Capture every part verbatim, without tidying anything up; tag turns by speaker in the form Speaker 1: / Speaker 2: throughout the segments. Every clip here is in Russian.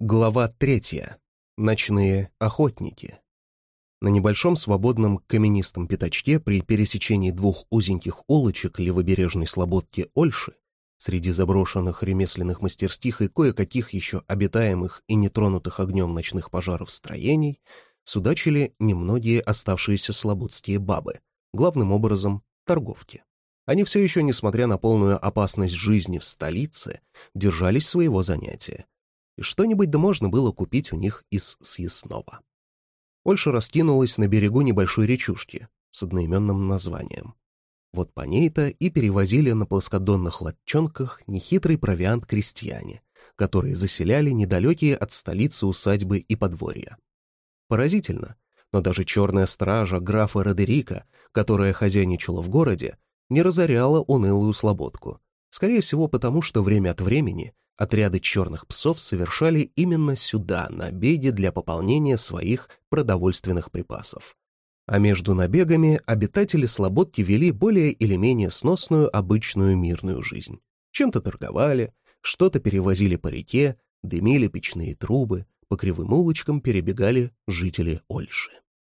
Speaker 1: Глава третья. Ночные охотники. На небольшом свободном каменистом пятачке при пересечении двух узеньких улочек левобережной слободки Ольши, среди заброшенных ремесленных мастерских и кое-каких еще обитаемых и нетронутых огнем ночных пожаров строений, судачили немногие оставшиеся слободские бабы, главным образом торговки. Они все еще, несмотря на полную опасность жизни в столице, держались своего занятия. И что-нибудь да можно было купить у них из съестного. Ольша раскинулась на берегу небольшой речушки с одноименным названием. Вот по ней-то и перевозили на плоскодонных лодчонках нехитрый провиант крестьяне, которые заселяли недалекие от столицы усадьбы и подворья. Поразительно, но даже черная стража графа Родерика, которая хозяйничала в городе, не разоряла унылую слободку, скорее всего потому, что время от времени отряды черных псов совершали именно сюда набеги для пополнения своих продовольственных припасов. А между набегами обитатели слободки вели более или менее сносную обычную мирную жизнь. Чем-то торговали, что-то перевозили по реке, дымили печные трубы, по кривым улочкам перебегали жители Ольши.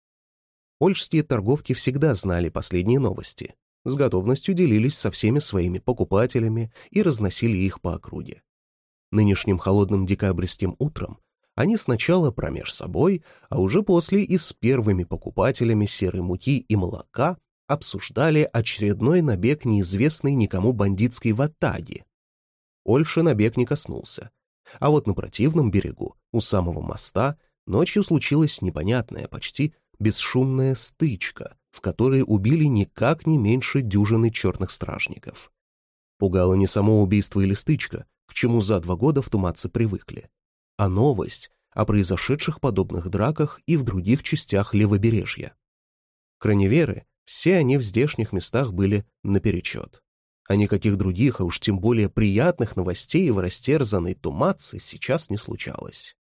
Speaker 1: Ольшские торговки всегда знали последние новости, с готовностью делились со всеми своими покупателями и разносили их по округе. Нынешним холодным декабрьским утром они сначала промеж собой, а уже после и с первыми покупателями серой муки и молока обсуждали очередной набег неизвестной никому бандитской ватаги. Ольши набег не коснулся, а вот на противном берегу, у самого моста, ночью случилась непонятная, почти бесшумная стычка, в которой убили никак не меньше дюжины черных стражников. Пугало не само убийство или стычка, к чему за два года в Тумаце привыкли, а новость о произошедших подобных драках и в других частях левобережья. Краневеры, все они в здешних местах были наперечет, а никаких других, а уж тем более приятных новостей в растерзанной Тумаце сейчас не случалось.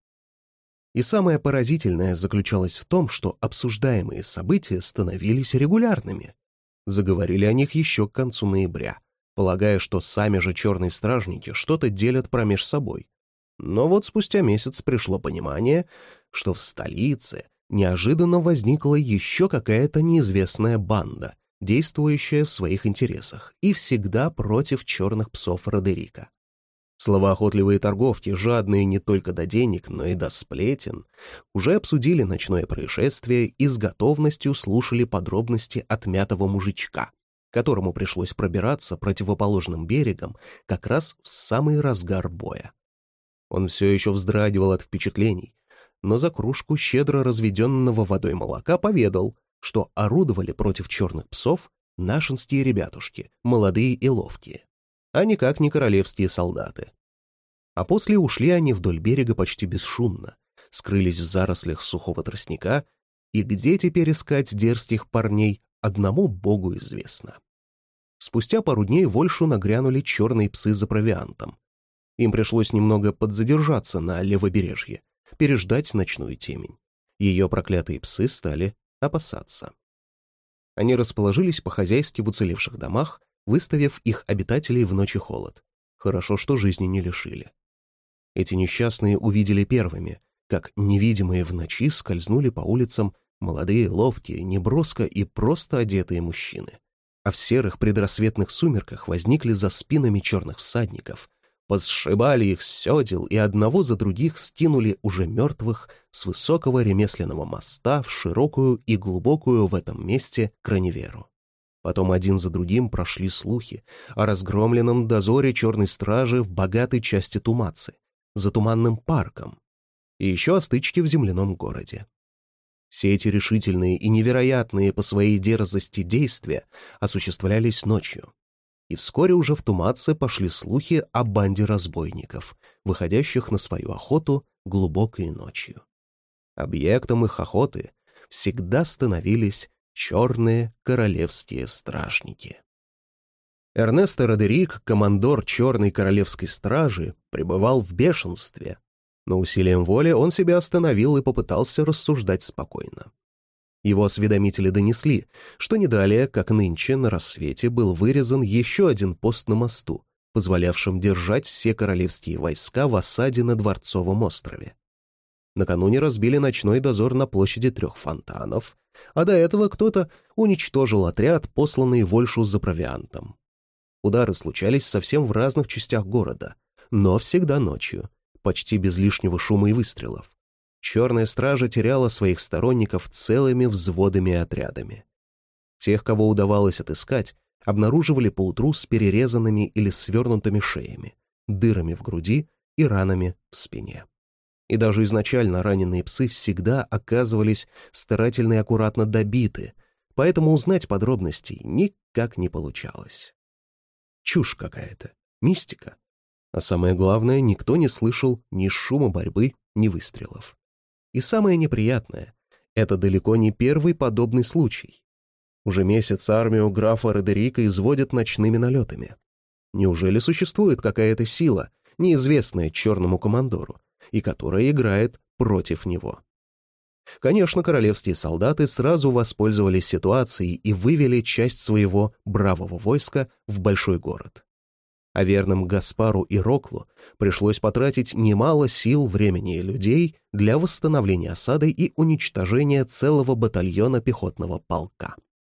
Speaker 1: И самое поразительное заключалось в том, что обсуждаемые события становились регулярными. Заговорили о них еще к концу ноября, полагая, что сами же черные стражники что-то делят промеж собой. Но вот спустя месяц пришло понимание, что в столице неожиданно возникла еще какая-то неизвестная банда, действующая в своих интересах и всегда против черных псов Родерика. Словоохотливые торговки, жадные не только до денег, но и до сплетен, уже обсудили ночное происшествие и с готовностью слушали подробности отмятого мужичка, которому пришлось пробираться противоположным берегом как раз в самый разгар боя. Он все еще вздрагивал от впечатлений, но за кружку щедро разведенного водой молока поведал, что орудовали против черных псов нашинские ребятушки, молодые и ловкие, а никак не королевские солдаты. А после ушли они вдоль берега почти бесшумно, скрылись в зарослях сухого тростника, и где теперь искать дерзких парней, одному богу известно. Спустя пару дней в Ольшу нагрянули черные псы за провиантом. Им пришлось немного подзадержаться на левобережье, переждать ночную темень. Ее проклятые псы стали опасаться. Они расположились по-хозяйски в уцелевших домах, выставив их обитателей в ночь и холод. Хорошо, что жизни не лишили. Эти несчастные увидели первыми, как невидимые в ночи скользнули по улицам молодые, ловкие, неброско и просто одетые мужчины. А в серых предрассветных сумерках возникли за спинами черных всадников, посшибали их с седел и одного за других скинули уже мертвых с высокого ремесленного моста в широкую и глубокую в этом месте краневеру. Потом один за другим прошли слухи о разгромленном дозоре черной стражи в богатой части Тумацы, за Туманным парком, и еще о стычке в земляном городе. Все эти решительные и невероятные по своей дерзости действия осуществлялись ночью. И вскоре уже в Тумаце пошли слухи о банде разбойников, выходящих на свою охоту глубокой ночью. Объектом их охоты всегда становились черные королевские стражники. Эрнесто Родерик, командор черной королевской стражи, пребывал в бешенстве, но усилием воли он себя остановил и попытался рассуждать спокойно. Его осведомители донесли, что не далее, как нынче на рассвете, был вырезан еще один пост на мосту, позволявшим держать все королевские войска в осаде на Дворцовом острове. Накануне разбили ночной дозор на площади Трех Фонтанов, а до этого кто-то уничтожил отряд, посланный в Ольшу за провиантом. Удары случались совсем в разных частях города, но всегда ночью, почти без лишнего шума и выстрелов. Черная стража теряла своих сторонников целыми взводами и отрядами. Тех, кого удавалось отыскать, обнаруживали поутру с перерезанными или свернутыми шеями, дырами в груди и ранами в спине. И даже изначально раненые псы всегда оказывались старательно и аккуратно добиты, поэтому узнать подробностей никак не получалось. Чушь какая-то, мистика. А самое главное, никто не слышал ни шума борьбы, ни выстрелов. И самое неприятное — это далеко не первый подобный случай. Уже месяц армию графа Родерика изводят ночными налетами. Неужели существует какая-то сила, неизвестная черному командору, и которая играет против него? Конечно, королевские солдаты сразу воспользовались ситуацией и вывели часть своего бравого войска в большой город. А верным Гаспару и Роклу пришлось потратить немало сил, времени и людей для восстановления осады и уничтожения целого батальона пехотного полка.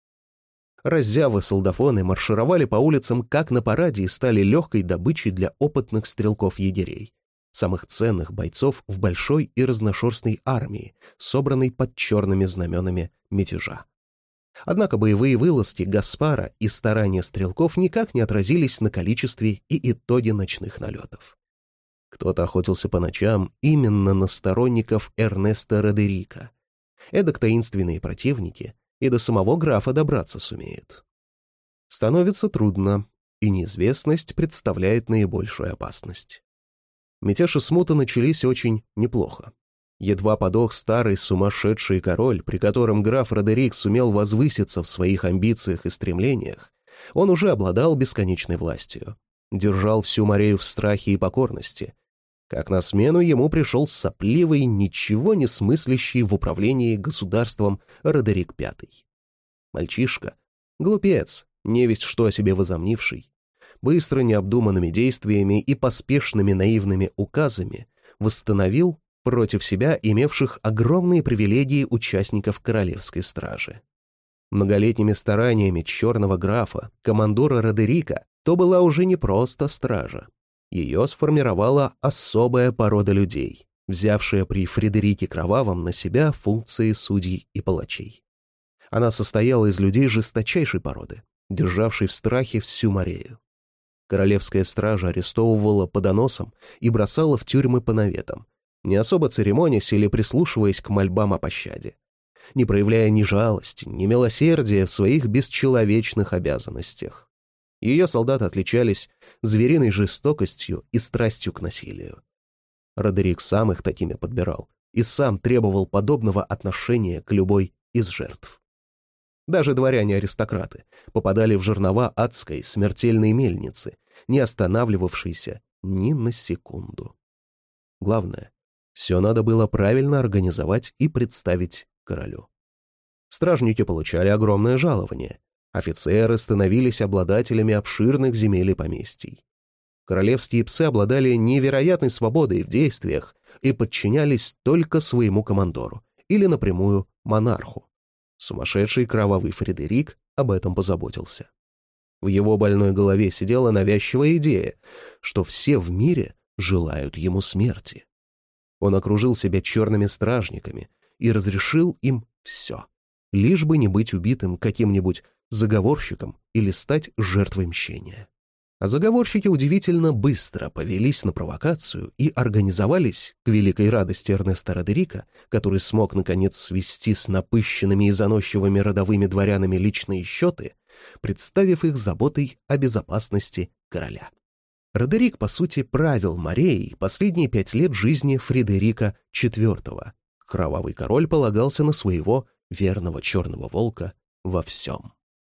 Speaker 1: Раззявы-солдафоны маршировали по улицам как на параде и стали легкой добычей для опытных стрелков-егерей, самых ценных бойцов в большой и разношерстной армии, собранной под черными знаменами мятежа. Однако боевые вылазки Гаспара и старания стрелков никак не отразились на количестве и итоге ночных налетов. Кто-то охотился по ночам именно на сторонников Эрнеста Родерика. Эдак таинственные противники и до самого графа добраться сумеют. Становится трудно, и неизвестность представляет наибольшую опасность. Мятеж и смута начались очень неплохо. Едва подох старый сумасшедший король, при котором граф Родерик сумел возвыситься в своих амбициях и стремлениях, он уже обладал бесконечной властью, держал всю Морею в страхе и покорности, как на смену ему пришел сопливый, ничего не смыслящий в управлении государством Родерик Пятый. Мальчишка, глупец, невесть что о себе возомнивший, быстро необдуманными действиями и поспешными наивными указами восстановил против себя имевших огромные привилегии участников королевской стражи. Многолетними стараниями черного графа, командора Родерика, то была уже не просто стража. Ее сформировала особая порода людей, взявшая при Фредерике Кровавом на себя функции судей и палачей. Она состояла из людей жесточайшей породы, державшей в страхе всю Морею. Королевская стража арестовывала по доносам и бросала в тюрьмы по наветам, не особо церемонясь или прислушиваясь к мольбам о пощаде, не проявляя ни жалости, ни милосердия в своих бесчеловечных обязанностях. Ее солдаты отличались звериной жестокостью и страстью к насилию. Родерик сам их такими подбирал и сам требовал подобного отношения к любой из жертв. Даже дворяне-аристократы попадали в жернова адской смертельной мельницы, не останавливавшейся ни на секунду. Главное, все надо было правильно организовать и представить королю. Стражники получали огромное жалование, офицеры становились обладателями обширных земель и поместий. Королевские псы обладали невероятной свободой в действиях и подчинялись только своему командору или напрямую монарху. Сумасшедший кровавый Фредерик об этом позаботился. В его больной голове сидела навязчивая идея, что все в мире желают ему смерти. Он окружил себя черными стражниками и разрешил им все, лишь бы не быть убитым каким-нибудь заговорщиком или стать жертвой мщения. А заговорщики удивительно быстро повелись на провокацию и организовались, к великой радости Эрнеста Родерика, который смог, наконец, свести с напыщенными и заносчивыми родовыми дворянами личные счеты, представив их заботой о безопасности короля. Родерик, по сути, правил Мореей последние пять лет жизни Фредерика четвёртого. Кровавый король полагался на своего верного черного волка во всем.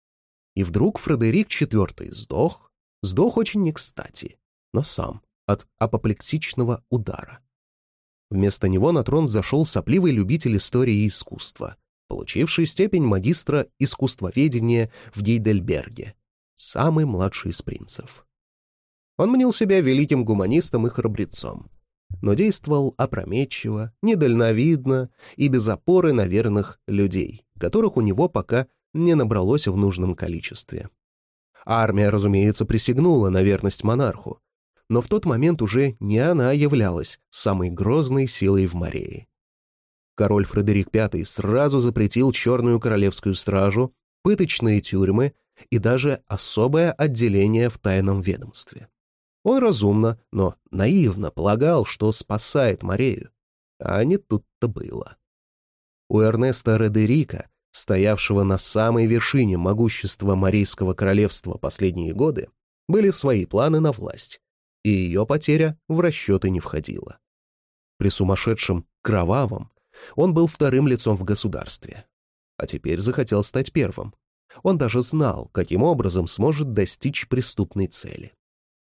Speaker 1: И вдруг Фредерик четвёртый сдох, сдох очень не кстати, но сам, от апоплексичного удара. Вместо него на трон взошел сопливый любитель истории и искусства, получивший степень магистра искусствоведения в Гейдельберге, самый младший из принцев. Он мнил себя великим гуманистом и храбрецом, но действовал опрометчиво, недальновидно и без опоры на верных людей, которых у него пока не набралось в нужном количестве. Армия, разумеется, присягнула на верность монарху, но в тот момент уже не она являлась самой грозной силой в Морее. Король Фредерик Пятый сразу запретил черную королевскую стражу, пыточные тюрьмы и даже особое отделение в тайном ведомстве. Он разумно, но наивно полагал, что спасает Морею, а не тут-то было. У Эрнеста Родерика, стоявшего на самой вершине могущества Морейского королевства последние годы, были свои планы на власть, и ее потеря в расчеты не входила. При сумасшедшем Кровавом он был вторым лицом в государстве, а теперь захотел стать первым. Он даже знал, каким образом сможет достичь преступной цели.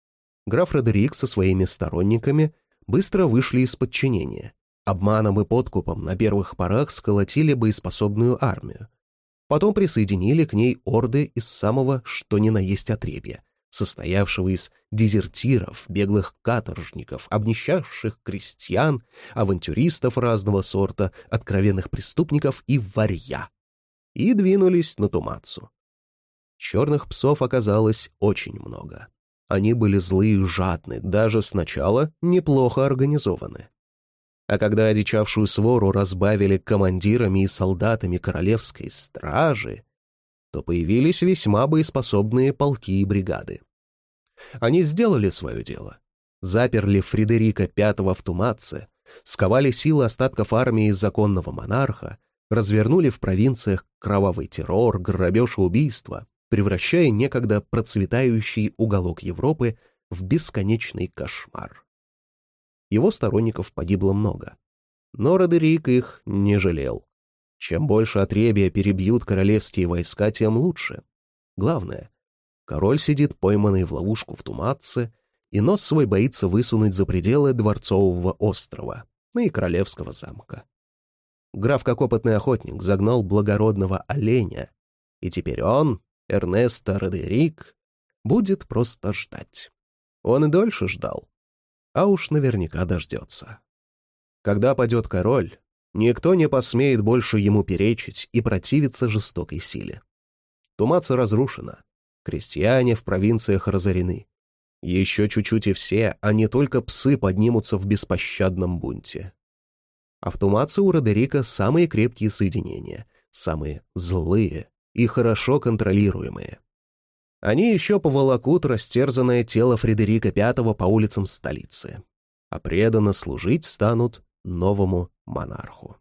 Speaker 1: Граф Родерик со своими сторонниками быстро вышли из подчинения. Обманом и подкупом на первых порах сколотили боеспособную армию. Потом присоединили к ней орды из самого что ни на есть отребья, состоявшего из дезертиров, беглых каторжников, обнищавших крестьян, авантюристов разного сорта, откровенных преступников и варья, и двинулись на Тумацу. Черных псов оказалось очень много. Они были злые и жадны, даже сначала неплохо организованы. А когда одичавшую свору разбавили командирами и солдатами королевской стражи, то появились весьма боеспособные полки и бригады. Они сделали свое дело. Заперли Фредерика Пятого в Тумаце, сковали силы остатков армии законного монарха, развернули в провинциях кровавый террор, грабеж и убийство, превращая некогда процветающий уголок Европы в бесконечный кошмар. Его сторонников погибло много, но Родерик их не жалел. Чем больше отребья перебьют королевские войска, тем лучше. Главное, король сидит пойманный в ловушку в Тумаце и нос свой боится высунуть за пределы Дворцового острова, ну и Королевского замка. Граф, как опытный охотник, загнал благородного оленя, и теперь он, Эрнесто Родерик, будет просто ждать. Он и дольше ждал, а уж наверняка дождется. Когда падет король, никто не посмеет больше ему перечить и противиться жестокой силе. Тумаца разрушена, крестьяне в провинциях разорены. Еще чуть-чуть и все, а не только псы, поднимутся в беспощадном бунте. А в Тумаце у Родерика самые крепкие соединения, самые злые и хорошо контролируемые. Они еще поволокут растерзанное тело Фредерика Пятого по улицам столицы, а преданно служить станут новому монарху.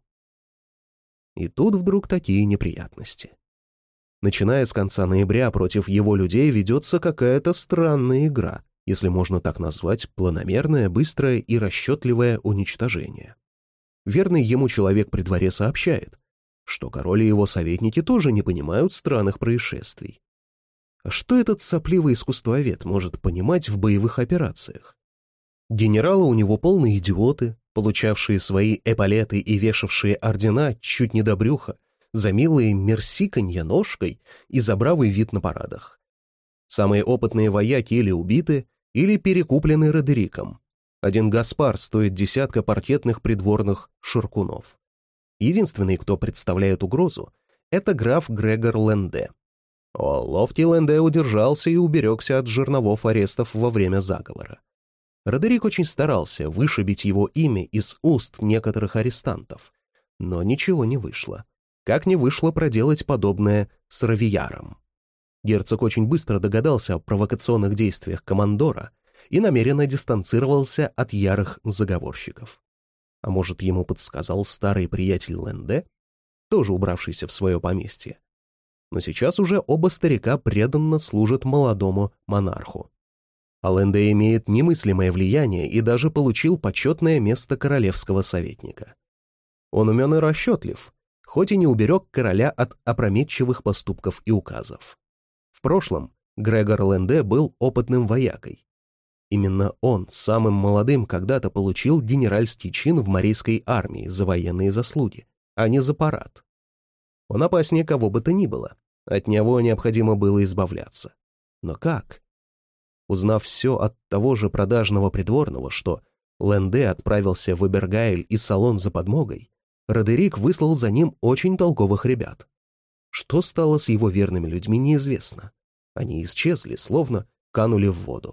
Speaker 1: И тут вдруг такие неприятности. Начиная с конца ноября против его людей ведется какая-то странная игра, если можно так назвать, планомерное, быстрое и расчетливое уничтожение. Верный ему человек при дворе сообщает, что король и его советники тоже не понимают странных происшествий. А что этот сопливый искусствовед может понимать в боевых операциях? Генералы у него полные идиоты, получавшие свои эполеты и вешавшие ордена чуть не до брюха, за милые мерсиканье ножкой и за бравый вид на парадах. Самые опытные вояки или убиты, или перекуплены Родериком. Один Гаспар стоит десятка паркетных придворных ширкунов. Единственный, кто представляет угрозу, это граф Грегор Ленде. О, ловкий Ленде удержался и уберегся от жерновов арестов во время заговора. Родерик очень старался вышибить его имя из уст некоторых арестантов, но ничего не вышло. Как не вышло проделать подобное с Равияром. Герцог очень быстро догадался о провокационных действиях командора и намеренно дистанцировался от ярых заговорщиков. А может, ему подсказал старый приятель Ленде, тоже убравшийся в свое поместье. Но сейчас уже оба старика преданно служат молодому монарху. А Ленде имеет немыслимое влияние и даже получил почетное место королевского советника. Он умен и расчетлив, хоть и не уберег короля от опрометчивых поступков и указов. В прошлом Грегор Ленде был опытным воякой. Именно он, самым молодым, когда-то получил генеральский чин в Морейской армии за военные заслуги, а не за парад. Он опаснее кого бы то ни было, от него необходимо было избавляться. Но как? Узнав все от того же продажного придворного, что Ленде отправился в Эбергаэль и Салон за подмогой, Родерик выслал за ним очень толковых ребят. Что стало с его верными людьми, неизвестно. Они исчезли, словно канули в воду.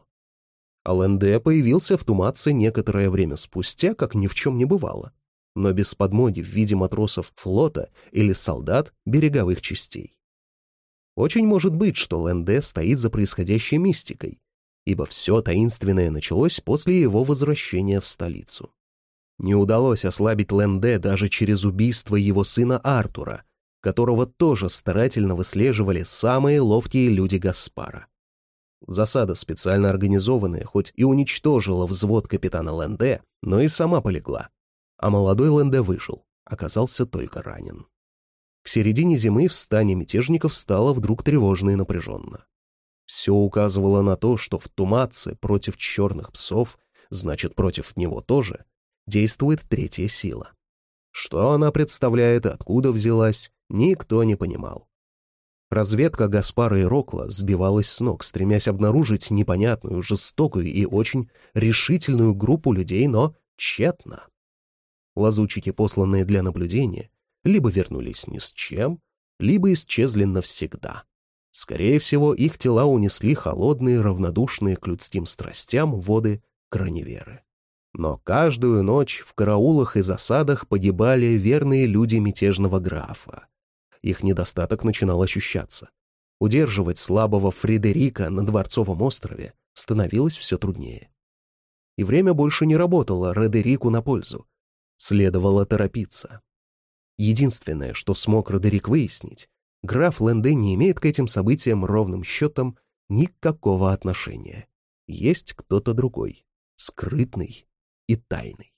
Speaker 1: А Ленде появился в Тумаце некоторое время спустя, как ни в чем не бывало, но без подмоги в виде матросов флота или солдат береговых частей. Очень может быть, что Ленде стоит за происходящей мистикой, ибо все таинственное началось после его возвращения в столицу. Не удалось ослабить Ленде даже через убийство его сына Артура, которого тоже старательно выслеживали самые ловкие люди Гаспара. Засада, специально организованная, хоть и уничтожила взвод капитана Ленде, но и сама полегла, а молодой Ленде выжил, оказался только ранен. К середине зимы в стане мятежников стало вдруг тревожно и напряженно. Все указывало на то, что в Тумаце против черных псов, значит, против него тоже, действует третья сила. Что она представляет и откуда взялась, никто не понимал. Разведка Гаспара и Рокла сбивалась с ног, стремясь обнаружить непонятную, жестокую и очень решительную группу людей, но тщетно. Лазутчики, посланные для наблюдения, либо вернулись ни с чем, либо исчезли навсегда. Скорее всего, их тела унесли холодные, равнодушные к людским страстям воды Краневеры. Но каждую ночь в караулах и засадах погибали верные люди мятежного графа. Их недостаток начинал ощущаться. Удерживать слабого Фредерика на Дворцовом острове становилось все труднее. И время больше не работало Родерику на пользу. Следовало торопиться. Единственное, что смог Родерик выяснить, граф Ленде не имеет к этим событиям ровным счетом никакого отношения. Есть кто-то другой, скрытный и тайный.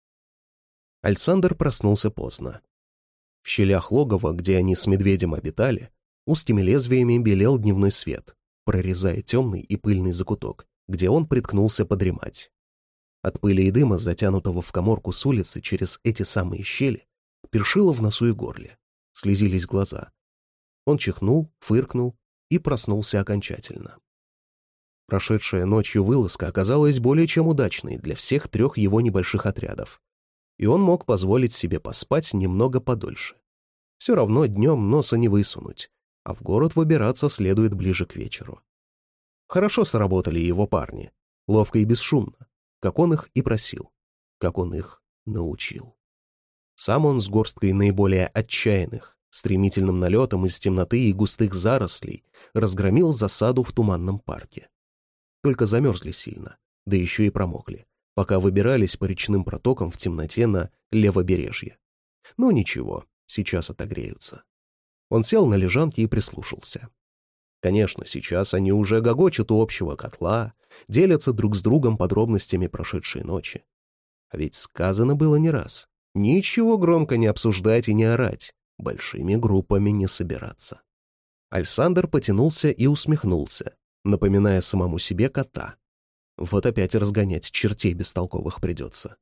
Speaker 1: Альсандр проснулся поздно. В щелях логова, где они с медведем обитали, узкими лезвиями белел дневной свет, прорезая темный и пыльный закуток, где он приткнулся подремать. От пыли и дыма, затянутого в каморку с улицы через эти самые щели, першило в носу и горле, слезились глаза. Он чихнул, фыркнул и проснулся окончательно. Прошедшая ночью вылазка оказалась более чем удачной для всех трех его небольших отрядов, и он мог позволить себе поспать немного подольше. Все равно днем носа не высунуть, а в город выбираться следует ближе к вечеру. Хорошо сработали его парни, ловко и бесшумно, как он их и просил, как он их научил. Сам он с горсткой наиболее отчаянных, стремительным налетом из темноты и густых зарослей разгромил засаду в Туманном парке. Только замерзли сильно, да еще и промокли, пока выбирались по речным протокам в темноте на левобережье. Но ничего, сейчас отогреются. Он сел на лежанке и прислушался. Конечно, сейчас они уже гогочут у общего котла, делятся друг с другом подробностями прошедшей ночи. А ведь сказано было не раз: ничего громко не обсуждать и не орать, большими группами не собираться. Альсандр потянулся и усмехнулся, напоминая самому себе кота. Вот опять разгонять чертей бестолковых придется.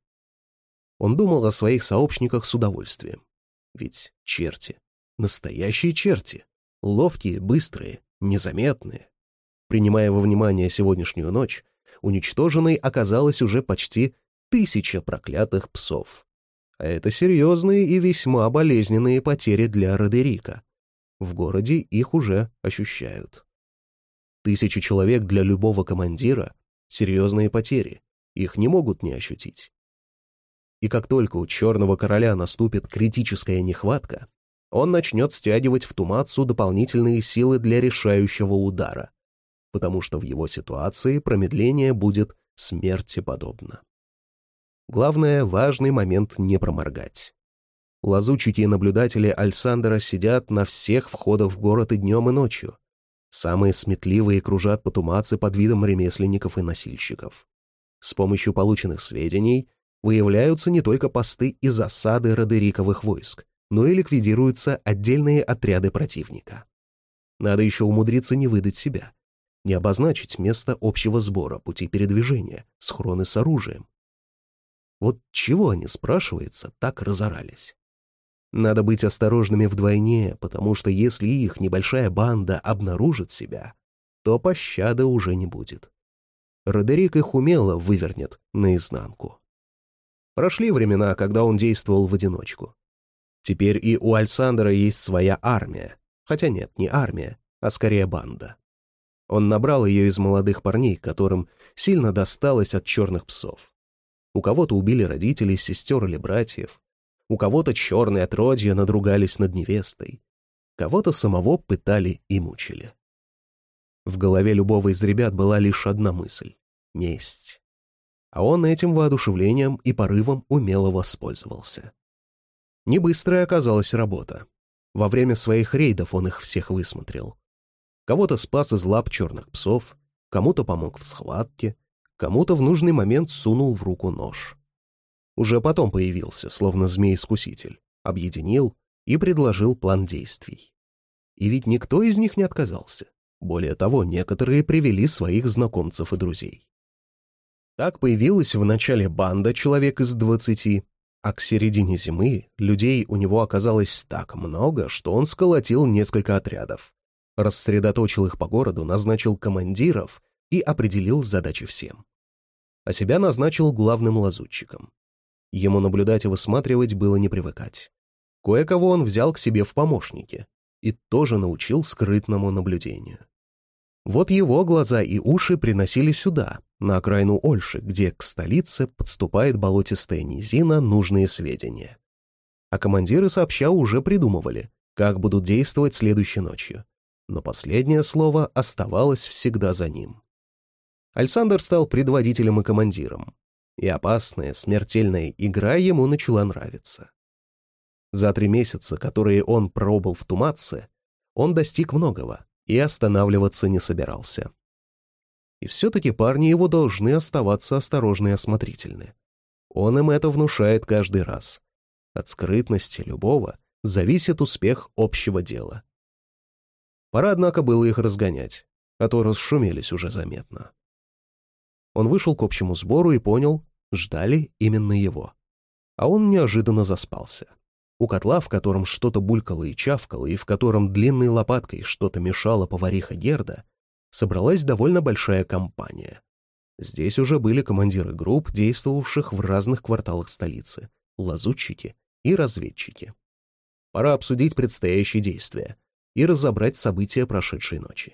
Speaker 1: Он думал о своих сообщниках с удовольствием. Ведь черти, настоящие черти, ловкие, быстрые, незаметные. Принимая во внимание сегодняшнюю ночь, уничтоженной оказалось уже почти тысяча проклятых псов. А это серьезные и весьма болезненные потери для Родерика. В городе их уже ощущают. Тысячи человек для любого командира — серьезные потери, их не могут не ощутить. И как только у Черного Короля наступит критическая нехватка, он начнет стягивать в Тумацу дополнительные силы для решающего удара, потому что в его ситуации промедление будет смерти подобно. Главное, важный момент не проморгать. Лазутчики и наблюдатели Альсандра сидят на всех входах в город и днем, и ночью. Самые сметливые кружат по Тумаце под видом ремесленников и носильщиков. С помощью полученных сведений выявляются не только посты и засады Родериковых войск, но и ликвидируются отдельные отряды противника. Надо еще умудриться не выдать себя, не обозначить место общего сбора, пути передвижения, схроны с оружием. Вот чего они, спрашивается, так разорались? Надо быть осторожными вдвойне, потому что если их небольшая банда обнаружит себя, то пощады уже не будет. Родерик их умело вывернет наизнанку. Прошли времена, когда он действовал в одиночку. Теперь и у Альсандера есть своя армия. Хотя нет, не армия, а скорее банда. Он набрал ее из молодых парней, которым сильно досталось от черных псов. У кого-то убили родителей, сестер или братьев. У кого-то черные отродья надругались над невестой. Кого-то самого пытали и мучили. В голове любого из ребят была лишь одна мысль — месть. А он этим воодушевлением и порывом умело воспользовался. Небыстрая оказалась работа. Во время своих рейдов он их всех высмотрел. Кого-то спас из лап черных псов, кому-то помог в схватке, кому-то в нужный момент сунул в руку нож. Уже потом появился, словно змей-искуситель, объединил и предложил план действий. И ведь никто из них не отказался. Более того, некоторые привели своих знакомцев и друзей. Так появилась в начале банда человек из двадцати, а к середине зимы людей у него оказалось так много, что он сколотил несколько отрядов, рассредоточил их по городу, назначил командиров и определил задачи всем. А себя назначил главным лазутчиком. Ему наблюдать и высматривать было не привыкать. Кое-кого он взял к себе в помощники и тоже научил скрытному наблюдению. Вот его глаза и уши приносили сюда, на окраину Ольши, где к столице подступает болотистая низина, нужные сведения. А командиры сообща уже придумывали, как будут действовать следующей ночью. Но последнее слово оставалось всегда за ним. Альсандер стал предводителем и командиром, и опасная, смертельная игра ему начала нравиться. За три месяца, которые он пробыл в Туматце, он достиг многого и останавливаться не собирался. И все-таки парни его должны оставаться осторожны и осмотрительны. Он им это внушает каждый раз. От скрытности любого зависит успех общего дела. Пора, однако, было их разгонять, а то расшумелись уже заметно. Он вышел к общему сбору и понял, ждали именно его. А он неожиданно заспался. У котла, в котором что-то булькало и чавкало, и в котором длинной лопаткой что-то мешала повариха Герда, собралась довольно большая компания. Здесь уже были командиры групп, действовавших в разных кварталах столицы, лазутчики и разведчики. Пора обсудить предстоящие действия и разобрать события прошедшей ночи.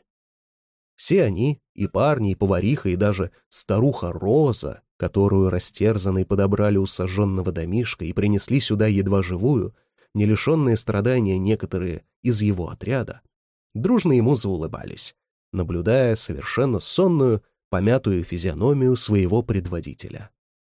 Speaker 1: Все они, и парни, и повариха, и даже старуха Роза, которую растерзанные подобрали у сожженного домишка и принесли сюда едва живую, не лишенные страдания некоторые из его отряда, дружно ему заулыбались, наблюдая совершенно сонную, помятую физиономию своего предводителя.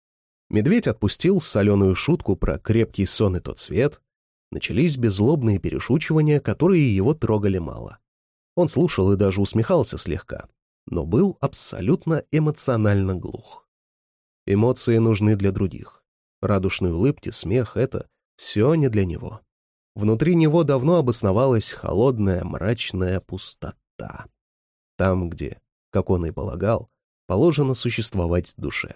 Speaker 1: Медведь отпустил соленую шутку про крепкий сон и тот свет. Начались беззлобные перешучивания, которые его трогали мало. Он слушал и даже усмехался слегка, но был абсолютно эмоционально глух. Эмоции нужны для других. Радушные улыбки, смех — это все не для него. Внутри него давно обосновалась холодная, мрачная пустота. Там, где, как он и полагал, положено существовать душе.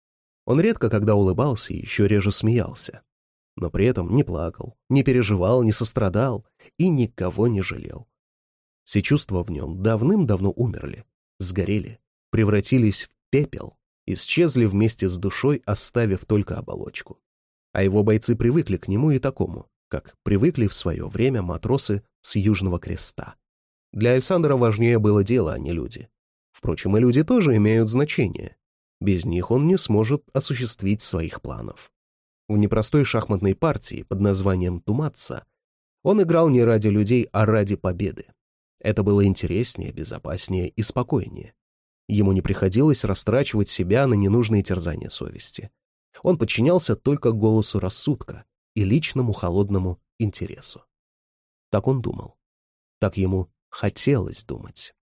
Speaker 1: Он редко когда улыбался и еще реже смеялся, но при этом не плакал, не переживал, не сострадал и никого не жалел. Все чувства в нем давным-давно умерли, сгорели, превратились в пепел, исчезли вместе с душой, оставив только оболочку. А его бойцы привыкли к нему и такому, как привыкли в свое время матросы с Южного Креста. Для Альсандера важнее было дело, а не люди. Впрочем, и люди тоже имеют значение. Без них он не сможет осуществить своих планов. В непростой шахматной партии под названием «Туматца» он играл не ради людей, а ради победы. Это было интереснее, безопаснее и спокойнее. Ему не приходилось растрачивать себя на ненужные терзания совести. Он подчинялся только голосу рассудка и личному холодному интересу. Так он думал. Так ему хотелось думать.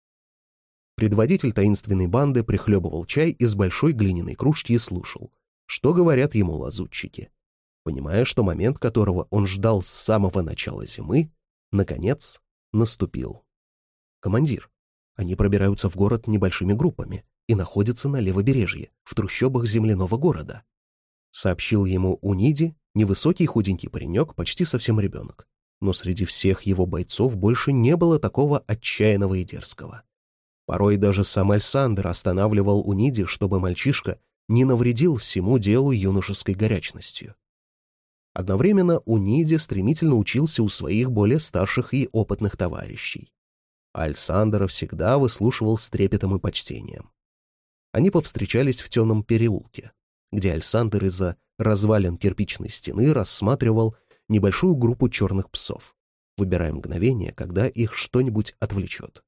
Speaker 1: Предводитель таинственной банды прихлебывал чай из большой глиняной кружки и слушал, что говорят ему лазутчики, понимая, что момент, которого он ждал с самого начала зимы, наконец наступил. «Командир, они пробираются в город небольшими группами и находятся на левобережье, в трущобах земляного города», сообщил ему Униди, невысокий худенький паренек, почти совсем ребенок. Но среди всех его бойцов больше не было такого отчаянного и дерзкого. Порой даже сам Альсандер останавливал Униди, чтобы мальчишка не навредил всему делу юношеской горячностью. Одновременно Униди стремительно учился у своих более старших и опытных товарищей. А Альсандера всегда выслушивал с трепетом и почтением. Они повстречались в темном переулке, где Альсандер из-за развалин кирпичной стены рассматривал небольшую группу черных псов, выбирая мгновение, когда их что-нибудь отвлечет.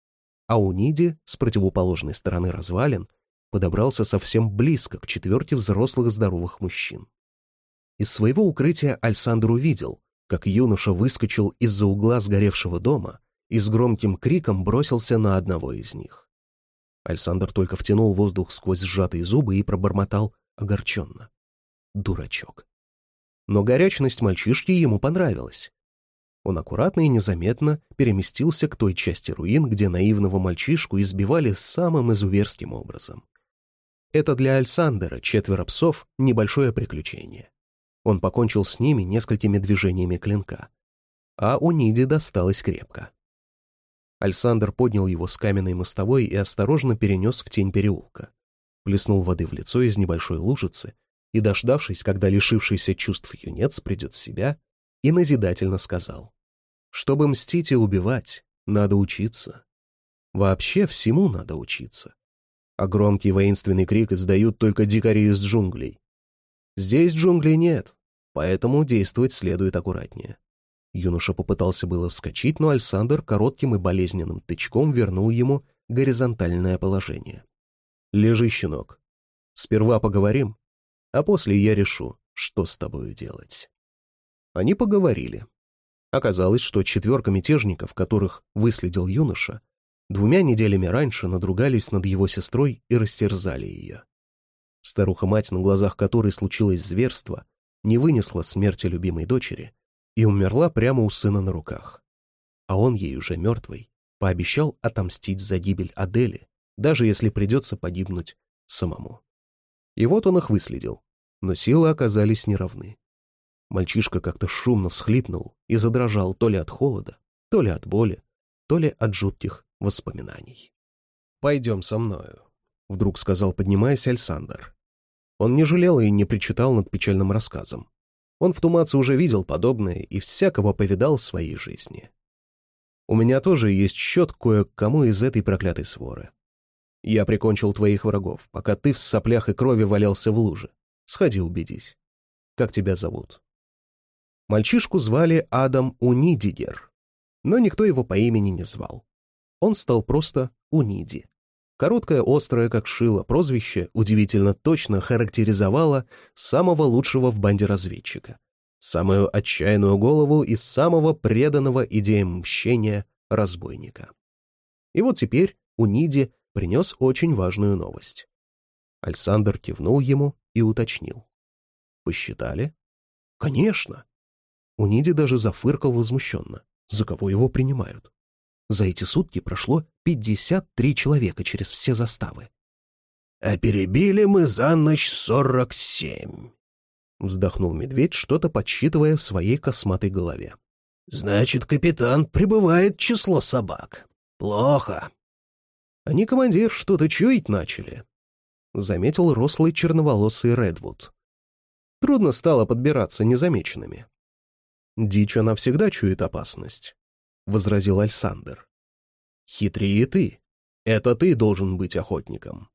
Speaker 1: А Униди с противоположной стороны развалин подобрался совсем близко к четверке взрослых здоровых мужчин. Из своего укрытия Альсандер увидел, как юноша выскочил из-за угла сгоревшего дома и с громким криком бросился на одного из них. Альсандер только втянул воздух сквозь сжатые зубы и пробормотал огорченно: «Дурачок». Но горячность мальчишки ему понравилась. Он аккуратно и незаметно переместился к той части руин, где наивного мальчишку избивали самым изуверским образом. Это для Альсандера, четверо псов, небольшое приключение. Он покончил с ними несколькими движениями клинка. А Униди досталось крепко. Альсандер поднял его с каменной мостовой и осторожно перенес в тень переулка. Плеснул воды в лицо из небольшой лужицы и, дождавшись, когда лишившийся чувств юнец придет в себя, и назидательно сказал: «Чтобы мстить и убивать, надо учиться. Вообще всему надо учиться. А громкий воинственный крик издают только дикари из джунглей. Здесь джунглей нет, поэтому действовать следует аккуратнее». Юноша попытался было вскочить, но Альсандер коротким и болезненным тычком вернул ему горизонтальное положение. «Лежи, щенок. Сперва поговорим, а после я решу, что с тобою делать». Они поговорили. Оказалось, что четверка мятежников, которых выследил юноша, двумя неделями раньше надругались над его сестрой и растерзали ее. Старуха-мать, на глазах которой случилось зверство, не вынесла смерти любимой дочери и умерла прямо у сына на руках. А он ей уже мертвый пообещал отомстить за гибель Адели, даже если придется погибнуть самому. И вот он их выследил, но силы оказались неравны. Мальчишка как-то шумно всхлипнул и задрожал то ли от холода, то ли от боли, то ли от жутких воспоминаний. «Пойдем со мною», — вдруг сказал, поднимаясь, Альсандер. Он не жалел и не причитал над печальным рассказом. Он в Тумаце уже видел подобное и всякого повидал в своей жизни. «У меня тоже есть счет кое-к кому из этой проклятой своры. Я прикончил твоих врагов, пока ты в соплях и крови валялся в луже. Сходи, убедись. Как тебя зовут?» Мальчишку звали Адам Унидигер, но никто его по имени не звал. Он стал просто Униди. Короткое, острое, как шило, прозвище удивительно точно характеризовало самого лучшего в банде разведчика, самую отчаянную голову и самого преданного идеям мщения разбойника. И вот теперь Униди принес очень важную новость. Альсандер кивнул ему и уточнил: «Посчитали?» «Конечно!» Униди даже зафыркал возмущенно. За кого его принимают? За эти сутки прошло пятьдесят три человека через все заставы. «А перебили мы за ночь сорок семь», — вздохнул медведь, что-то подсчитывая в своей косматой голове. «Значит, капитан прибывает число собак. Плохо». «Они, командир, что-то чуять начали», — заметил рослый черноволосый Редвуд. Трудно стало подбираться незамеченными. «Дичь она всегда чует опасность», — возразил Альсандер. «Хитрее ты. Это ты должен быть охотником».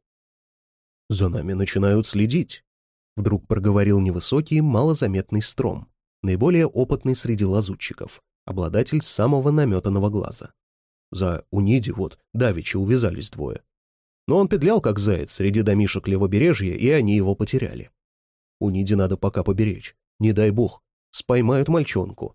Speaker 1: «За нами начинают следить», — вдруг проговорил невысокий, малозаметный Стром, наиболее опытный среди лазутчиков, обладатель самого наметанного глаза. За Униди вот давеча увязались двое. Но он петлял, как заяц, среди домишек левобережья, и они его потеряли. Униди надо пока поберечь, не дай бог. Споймают мальчонку.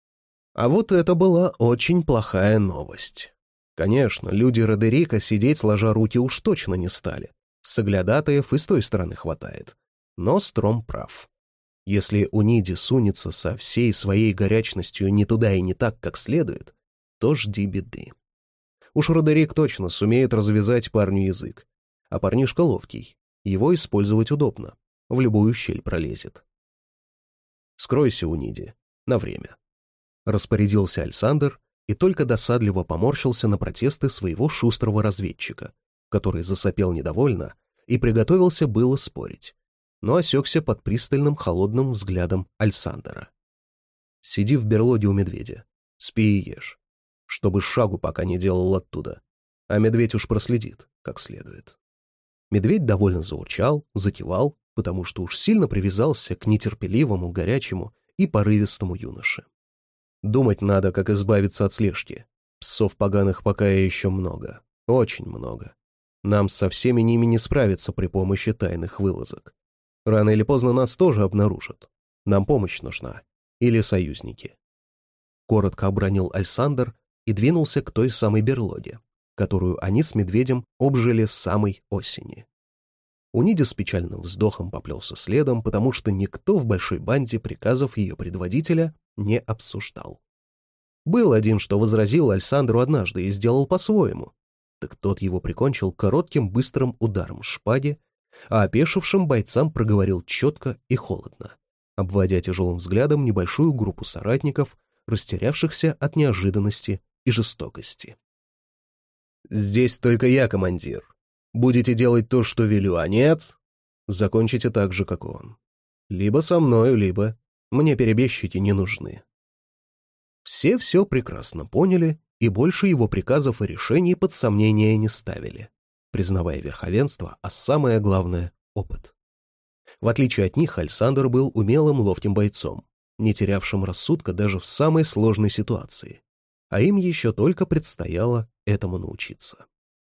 Speaker 1: А вот это была очень плохая новость. Конечно, люди Родерика сидеть сложа руки уж точно не стали. Соглядатаев и с той стороны хватает. Но Стром прав. Если Униди сунется со всей своей горячностью не туда и не так, как следует, то жди беды. Уж Родерик точно сумеет развязать парню язык. А парнишка ловкий. Его использовать удобно. В любую щель пролезет. «Скройся, Униди, на время», — распорядился Альсандер и только досадливо поморщился на протесты своего шустрого разведчика, который засопел недовольно и приготовился было спорить, но осекся под пристальным холодным взглядом Альсандера. «Сиди в берлоге у медведя, спи и ешь, чтобы шагу пока не делал оттуда, а медведь уж проследит, как следует». Медведь довольно заурчал, закивал, потому что уж сильно привязался к нетерпеливому, горячему и порывистому юноше. «Думать надо, как избавиться от слежки. Псов поганых пока еще много, очень много. Нам со всеми ними не справиться при помощи тайных вылазок. Рано или поздно нас тоже обнаружат. Нам помощь нужна. Или союзники». Коротко обронил Альсандер и двинулся к той самой берлоге, которую они с медведем обжили с самой осени. Униди с печальным вздохом поплелся следом, потому что никто в большой банде приказов ее предводителя не обсуждал. Был один, что возразил Альсандру однажды и сделал по-своему, так тот его прикончил коротким быстрым ударом шпаги, а опешившим бойцам проговорил четко и холодно, обводя тяжелым взглядом небольшую группу соратников, растерявшихся от неожиданности и жестокости. «Здесь только я, командир. Будете делать то, что велю, а нет, закончите так же, как он. Либо со мною, либо мне перебежчики не нужны». Все все прекрасно поняли и больше его приказов и решений под сомнение не ставили, признавая верховенство, а самое главное — опыт. В отличие от них, Альсандер был умелым, ловким бойцом, не терявшим рассудка даже в самой сложной ситуации, а им еще только предстояло этому научиться.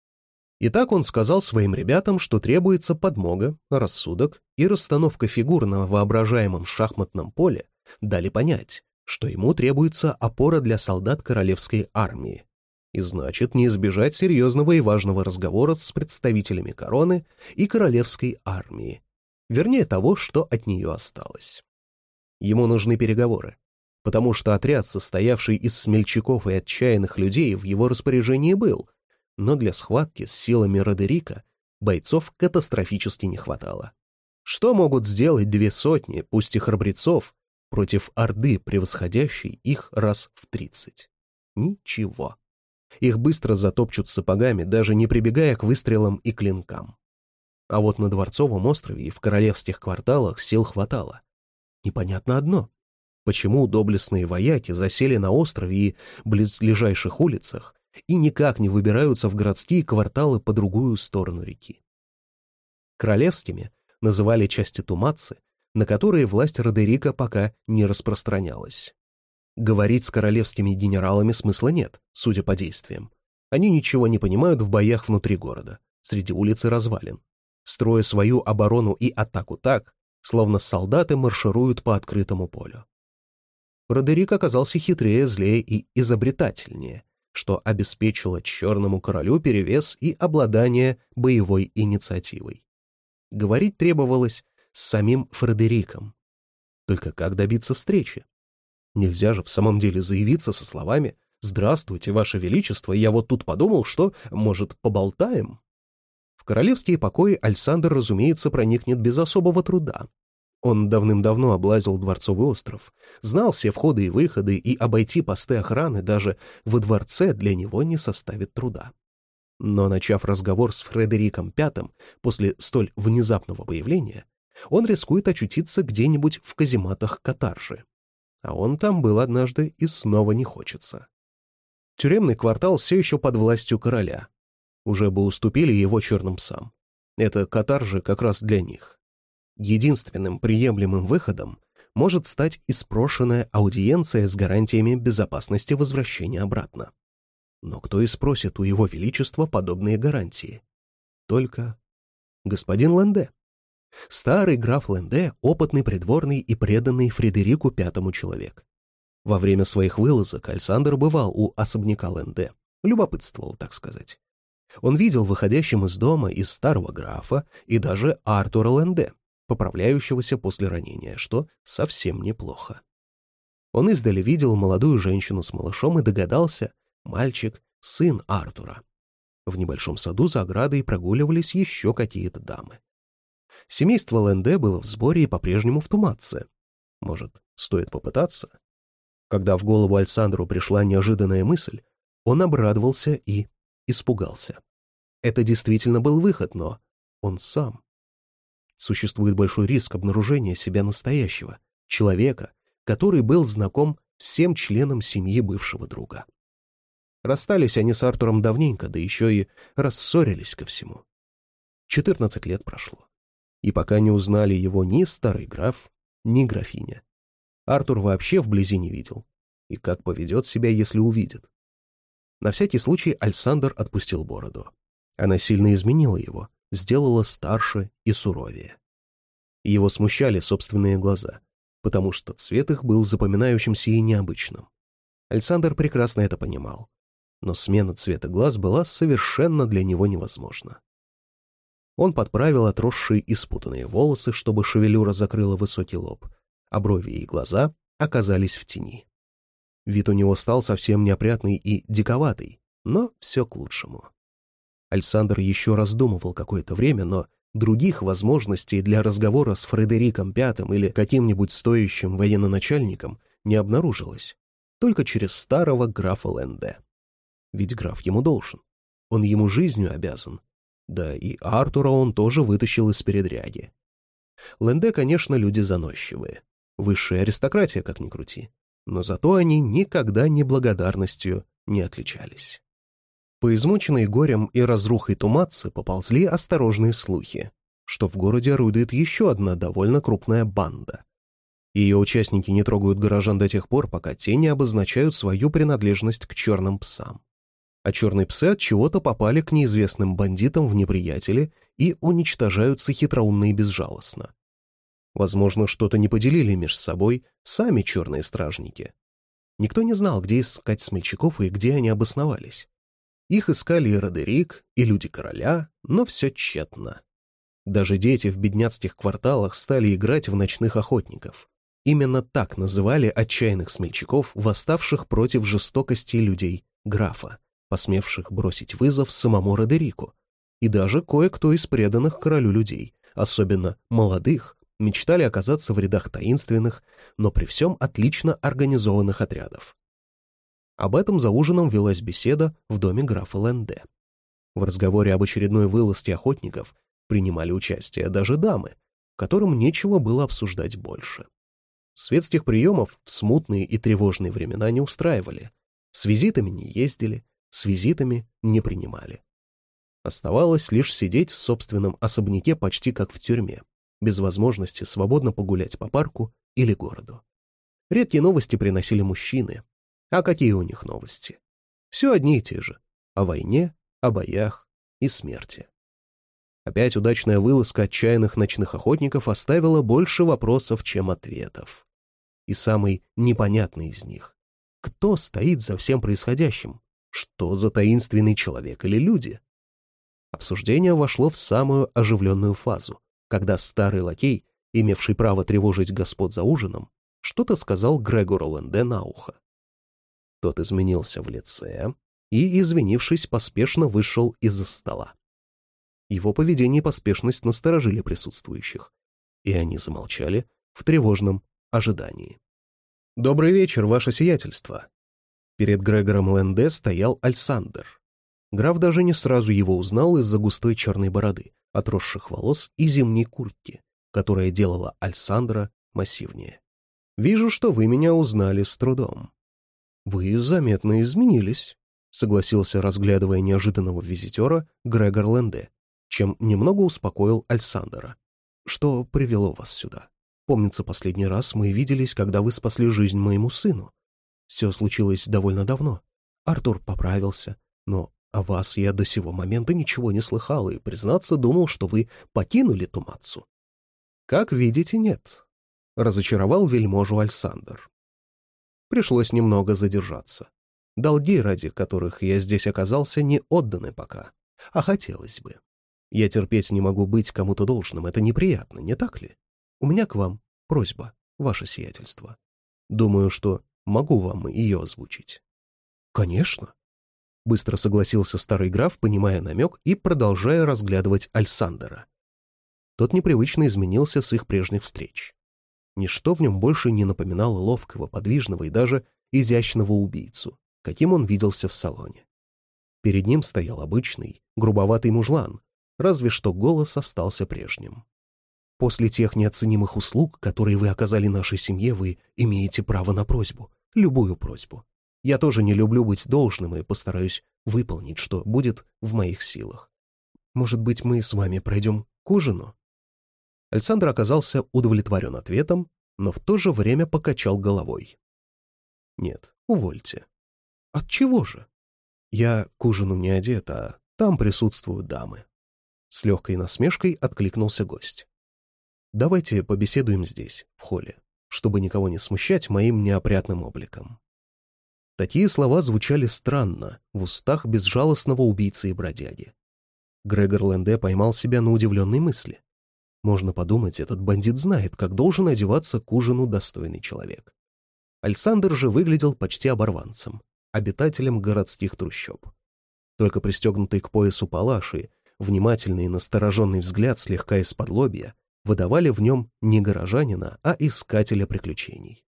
Speaker 1: Итак, он сказал своим ребятам, что требуется подмога, рассудок и расстановка фигур на воображаемом шахматном поле дали понять, что ему требуется опора для солдат королевской армии, и значит не избежать серьезного и важного разговора с представителями короны и королевской армии, вернее того, что от нее осталось. Ему нужны переговоры, потому что отряд, состоявший из смельчаков и отчаянных людей, в его распоряжении был, но для схватки с силами Родерика бойцов катастрофически не хватало. Что могут сделать две сотни, пусть и храбрецов, против орды, превосходящей их раз в тридцать? Ничего. Их быстро затопчут сапогами, даже не прибегая к выстрелам и клинкам. А вот на Дворцовом острове и в королевских кварталах сил хватало. Непонятно одно. Почему доблестные вояки засели на острове и близлежащих улицах и никак не выбираются в городские кварталы по другую сторону реки? Королевскими называли части Тумацы, на которые власть Родерика пока не распространялась. Говорить с королевскими генералами смысла нет, судя по действиям. Они ничего не понимают в боях внутри города, среди улиц и развалин, строя свою оборону и атаку так, словно солдаты маршируют по открытому полю. Родерик оказался хитрее, злее и изобретательнее, что обеспечило Черному королю перевес и обладание боевой инициативой. Говорить требовалось с самим Фредериком. Только как добиться встречи? Нельзя же в самом деле заявиться со словами «Здравствуйте, Ваше Величество, я вот тут подумал, что, может, поболтаем?» В королевские покои Альсандер, разумеется, проникнет без особого труда. Он давным-давно облазил Дворцовый остров, знал все входы и выходы, и обойти посты охраны даже во дворце для него не составит труда. Но, начав разговор с Фредериком Пятым после столь внезапного появления, он рискует очутиться где-нибудь в казематах Катаржи. А он там был однажды и снова не хочется. Тюремный квартал все еще под властью короля. Уже бы уступили его черным псам. Это Катаржи как раз для них. Единственным приемлемым выходом может стать испрошенная аудиенция с гарантиями безопасности возвращения обратно. Но кто и спросит у его величества подобные гарантии? Только господин Ленде. Старый граф Ленде, опытный придворный и преданный Фредерику Пятому человек. Во время своих вылазок Альсандер бывал у особняка Ленде, любопытствовал, так сказать. Он видел выходящим из дома из старого графа и даже Артура Ленде, поправляющегося после ранения, что совсем неплохо. Он издали видел молодую женщину с малышом и догадался, мальчик — сын Артура. В небольшом саду за оградой прогуливались еще какие-то дамы. Семейство Ленде было в сборе и по-прежнему в Тумаце. Может, стоит попытаться? Когда в голову Альсандру пришла неожиданная мысль, он обрадовался и испугался. Это действительно был выход, но он сам. Существует большой риск обнаружения себя настоящего, человека, который был знаком всем членам семьи бывшего друга. Расстались они с Артуром давненько, да еще и рассорились ко всему. Четырнадцать лет прошло, и пока не узнали его ни старый граф, ни графиня. Артур вообще вблизи не видел, и как поведет себя, если увидит. На всякий случай Альсандр отпустил бороду. Она сильно изменила его, сделала старше и суровее. Его смущали собственные глаза, потому что цвет их был запоминающимся и необычным. Альсандр прекрасно это понимал, но смена цвета глаз была совершенно для него невозможна. Он подправил отросшие и спутанные волосы, чтобы шевелюра закрыла высокий лоб, а брови и глаза оказались в тени. Вид у него стал совсем неопрятный и диковатый, но все к лучшему. Альсандр еще раздумывал какое-то время, но других возможностей для разговора с Фредериком Пятым или каким-нибудь стоящим военачальником не обнаружилось, только через старого графа Ленде. Ведь граф ему должен, он ему жизнью обязан, да и Артура он тоже вытащил из передряги. Ленде, конечно, люди заносчивые, высшая аристократия, как ни крути, но зато они никогда неблагодарностью не отличались. По измученной горем и разрухой Туматцы поползли осторожные слухи, что в городе орудует еще одна довольно крупная банда. Ее участники не трогают горожан до тех пор, пока те не обозначают свою принадлежность к черным псам. А черные псы от чего-то попали к неизвестным бандитам в неприятели и уничтожаются хитроумно и безжалостно. Возможно, что-то не поделили между собой сами черные стражники. Никто не знал, где искать смельчаков и где они обосновались. Их искали и Родерик, и люди короля, но все тщетно. Даже дети в бедняцких кварталах стали играть в ночных охотников. Именно так называли отчаянных смельчаков, восставших против жестокости людей графа, посмевших бросить вызов самому Родерику. И даже кое-кто из преданных королю людей, особенно молодых, мечтали оказаться в рядах таинственных, но при всем отлично организованных отрядов. Об этом за ужином велась беседа в доме графа Ленде. В разговоре об очередной вылазке охотников принимали участие даже дамы, которым нечего было обсуждать больше. Светских приемов в смутные и тревожные времена не устраивали, с визитами не ездили, с визитами не принимали. Оставалось лишь сидеть в собственном особняке почти как в тюрьме, без возможности свободно погулять по парку или городу. Редкие новости приносили мужчины. А какие у них новости? Все одни и те же. О войне, о боях и смерти. Опять удачная вылазка отчаянных ночных охотников оставила больше вопросов, чем ответов. И самый непонятный из них. Кто стоит за всем происходящим? Что за таинственный человек или люди? Обсуждение вошло в самую оживленную фазу, когда старый лакей, имевший право тревожить господ за ужином, что-то сказал Грегору Ленде на ухо. Тот изменился в лице и, извинившись, поспешно вышел из-за стола. Его поведение и поспешность насторожили присутствующих, и они замолчали в тревожном ожидании. «Добрый вечер, ваше сиятельство!» Перед Грегором Ленде стоял Альсандр. Граф даже не сразу его узнал из-за густой черной бороды, отросших волос и зимней куртки, которая делала Альсандра массивнее. «Вижу, что вы меня узнали с трудом». «Вы заметно изменились», — согласился, разглядывая неожиданного визитера, Грегор Ленде, чем немного успокоил Альсандра. «Что привело вас сюда? Помнится, последний раз мы виделись, когда вы спасли жизнь моему сыну. Все случилось довольно давно. Артур поправился, но о вас я до сего момента ничего не слыхал и, признаться, думал, что вы покинули Туматцу». «Как видите, нет», — разочаровал вельможу Альсандр. Пришлось немного задержаться. Долги, ради которых я здесь оказался, не отданы пока, а хотелось бы. Я терпеть не могу быть кому-то должным, это неприятно, не так ли? У меня к вам просьба, ваше сиятельство. Думаю, что могу вам ее озвучить». «Конечно», — быстро согласился старый граф, понимая намек и продолжая разглядывать Альсандра. Тот непривычно изменился с их прежних встреч. Ничто в нем больше не напоминало ловкого, подвижного и даже изящного убийцу, каким он виделся в салоне. Перед ним стоял обычный, грубоватый мужлан, разве что голос остался прежним. «После тех неоценимых услуг, которые вы оказали нашей семье, вы имеете право на просьбу, любую просьбу. Я тоже не люблю быть должным и постараюсь выполнить, что будет в моих силах. Может быть, мы с вами пройдем к ужину?» Александр оказался удовлетворен ответом, но в то же время покачал головой. «Нет, увольте». «Отчего же?» «Я к ужину не одет, а там присутствуют дамы». С легкой насмешкой откликнулся гость. «Давайте побеседуем здесь, в холле, чтобы никого не смущать моим неопрятным обликом». Такие слова звучали странно в устах безжалостного убийцы и бродяги. Грегор Ленде поймал себя на удивленной мысли. Можно подумать, этот бандит знает, как должен одеваться к ужину достойный человек. Александр же выглядел почти оборванцем, обитателем городских трущоб. Только пристегнутый к поясу палаш и внимательный и настороженный взгляд слегка из-под лобья выдавали в нем не горожанина, а искателя приключений.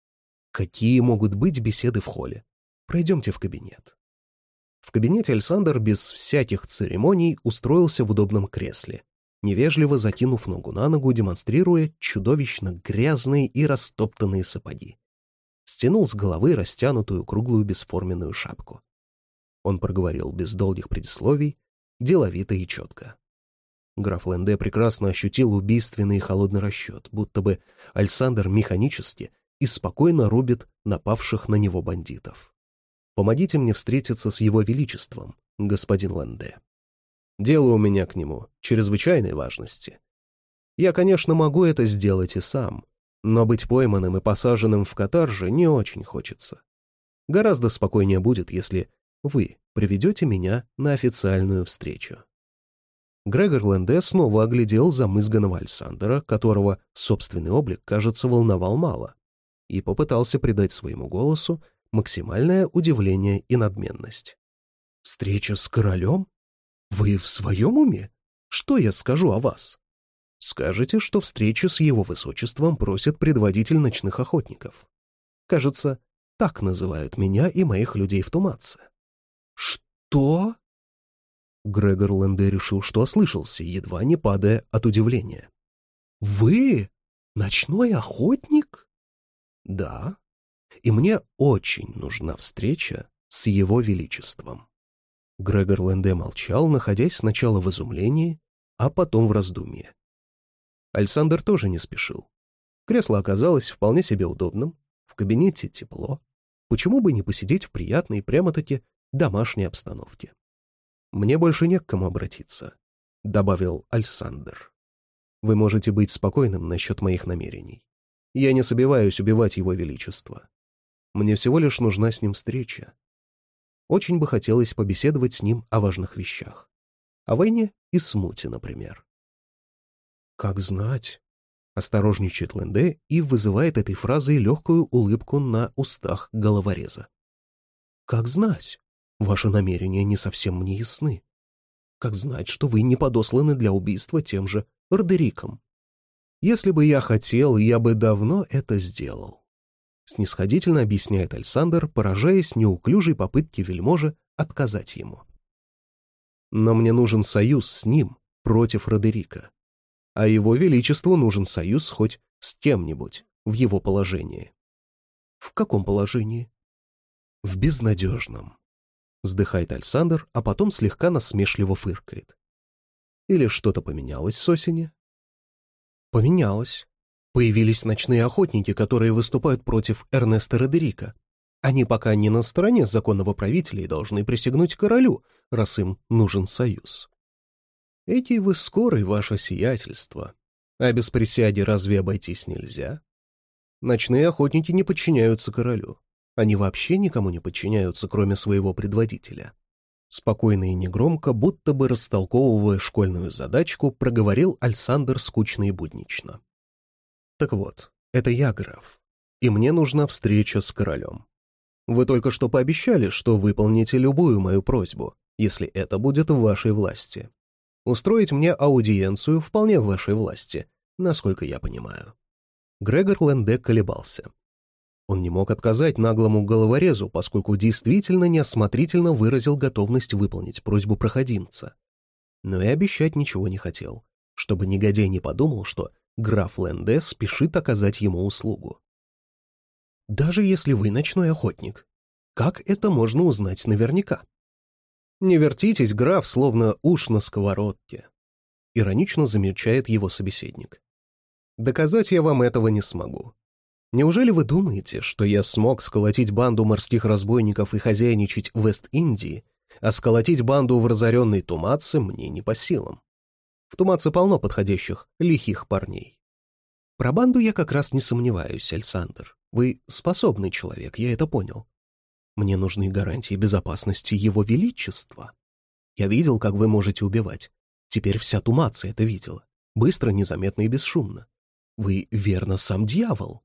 Speaker 1: Какие могут быть беседы в холле? Пройдемте в кабинет. В кабинете Александр без всяких церемоний устроился в удобном кресле, невежливо закинув ногу на ногу, демонстрируя чудовищно грязные и растоптанные сапоги. Стянул с головы растянутую круглую бесформенную шапку. Он проговорил без долгих предисловий, деловито и четко. Граф Ленде прекрасно ощутил убийственный и холодный расчет, будто бы Александр механически и спокойно рубит напавших на него бандитов. «Помогите мне встретиться с его величеством, господин Ленде. Дело у меня к нему чрезвычайной важности. Я, конечно, могу это сделать и сам, но быть пойманным и посаженным в каторже не очень хочется. Гораздо спокойнее будет, если вы приведете меня на официальную встречу». Грегор Ленде снова оглядел замызганного Александра, которого собственный облик, кажется, волновал мало, и попытался придать своему голосу максимальное удивление и надменность. «Встреча с королем? Вы в своем уме? Что я скажу о вас? Скажете, что встречу с его высочеством просит предводитель ночных охотников. Кажется, так называют меня и моих людей в Туматце». «Что?» Грегор Ленде решил, что ослышался, едва не падая от удивления. «Вы ночной охотник?» «Да, и мне очень нужна встреча с его величеством». Грегор Ленде молчал, находясь сначала в изумлении, а потом в раздумье. Александр тоже не спешил. Кресло оказалось вполне себе удобным, в кабинете тепло. Почему бы не посидеть в приятной, прямо-таки домашней обстановке? «Мне больше не к кому обратиться», — добавил Александр. «Вы можете быть спокойным насчет моих намерений. Я не собираюсь убивать его величество. Мне всего лишь нужна с ним встреча. Очень бы хотелось побеседовать с ним о важных вещах. О войне и смуте, например». «Как знать», — осторожничает Ленде и вызывает этой фразой легкую улыбку на устах головореза. «Как знать? Ваши намерения не совсем мне ясны. Как знать, что вы не подосланы для убийства тем же Родериком? Если бы я хотел, я бы давно это сделал», — снисходительно объясняет Александр, поражаясь неуклюжей попытке вельможи отказать ему. «Но мне нужен союз с ним против Родерика, а его величеству нужен союз хоть с кем-нибудь в его положении». «В каком положении?» «В безнадежном», — вздыхает Александр, а потом слегка насмешливо фыркает. «Или что-то поменялось с осени?» «Поменялось. Появились ночные охотники, которые выступают против Эрнеста Родерика. Они пока не на стороне законного правителя и должны присягнуть королю, раз им нужен союз». «Эти вы скорый, ваше сиятельство. А без присяги разве обойтись нельзя? Ночные охотники не подчиняются королю. Они вообще никому не подчиняются, кроме своего предводителя». Спокойно и негромко, будто бы растолковывая школьную задачку, проговорил Александр скучно и буднично. «Так вот, это я граф, и мне нужна встреча с королем. Вы только что пообещали, что выполните любую мою просьбу, если это будет в вашей власти. Устроить мне аудиенцию вполне в вашей власти, насколько я понимаю. Грегор Ленде колебался. Он не мог отказать наглому головорезу, поскольку действительно неосмотрительно выразил готовность выполнить просьбу проходимца. Но и обещать ничего не хотел, чтобы негодяй не подумал, что граф Ленде спешит оказать ему услугу. «Даже если вы ночной охотник, как это можно узнать наверняка?» «Не вертитесь, граф, словно уж на сковородке», — иронично замечает его собеседник. «Доказать я вам этого не смогу. Неужели вы думаете, что я смог сколотить банду морских разбойников и хозяйничать в Вест-Индии, а сколотить банду в разоренной Тумаце мне не по силам? В Тумаце полно подходящих, лихих парней. Про банду я как раз не сомневаюсь, Александр. Вы способный человек, я это понял. Мне нужны гарантии безопасности Его Величества. Я видел, как вы можете убивать. Теперь вся Тумаца это видела. Быстро, незаметно и бесшумно. Вы, верно, сам дьявол?»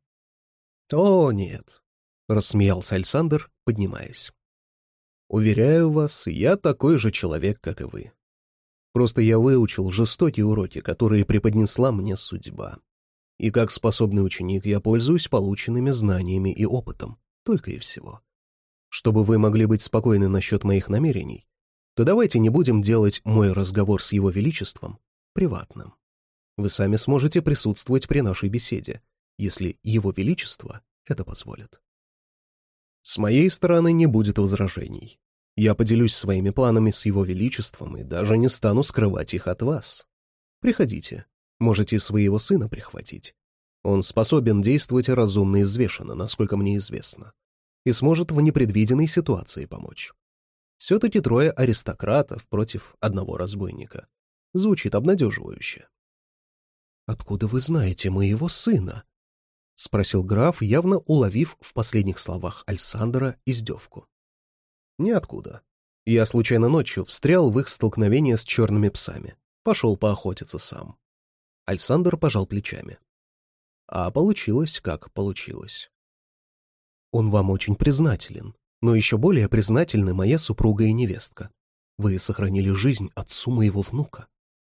Speaker 1: «О, нет», — рассмеялся Александр, поднимаясь. «Уверяю вас, я такой же человек, как и вы. Просто я выучил жестокие уроки, которые преподнесла мне судьба. И как способный ученик я пользуюсь полученными знаниями и опытом, только и всего. Чтобы вы могли быть спокойны насчет моих намерений, то давайте не будем делать мой разговор с Его Величеством приватным. Вы сами сможете присутствовать при нашей беседе, если Его Величество это позволит. С моей стороны не будет возражений. Я поделюсь своими планами с Его Величеством и даже не стану скрывать их от вас. Приходите, можете своего сына прихватить. Он способен действовать разумно и взвешенно, насколько мне известно, и сможет в непредвиденной ситуации помочь. Все-таки трое аристократов против одного разбойника. Звучит обнадеживающе. «Откуда вы знаете моего сына?» — спросил граф, явно уловив в последних словах Александра издевку. «Ниоткуда. Я случайно ночью встрял в их столкновение с черными псами. Пошел поохотиться сам». Александр пожал плечами. А получилось, как получилось. «Он вам очень признателен, но еще более признательны моя супруга и невестка. Вы сохранили жизнь отцу моего внука.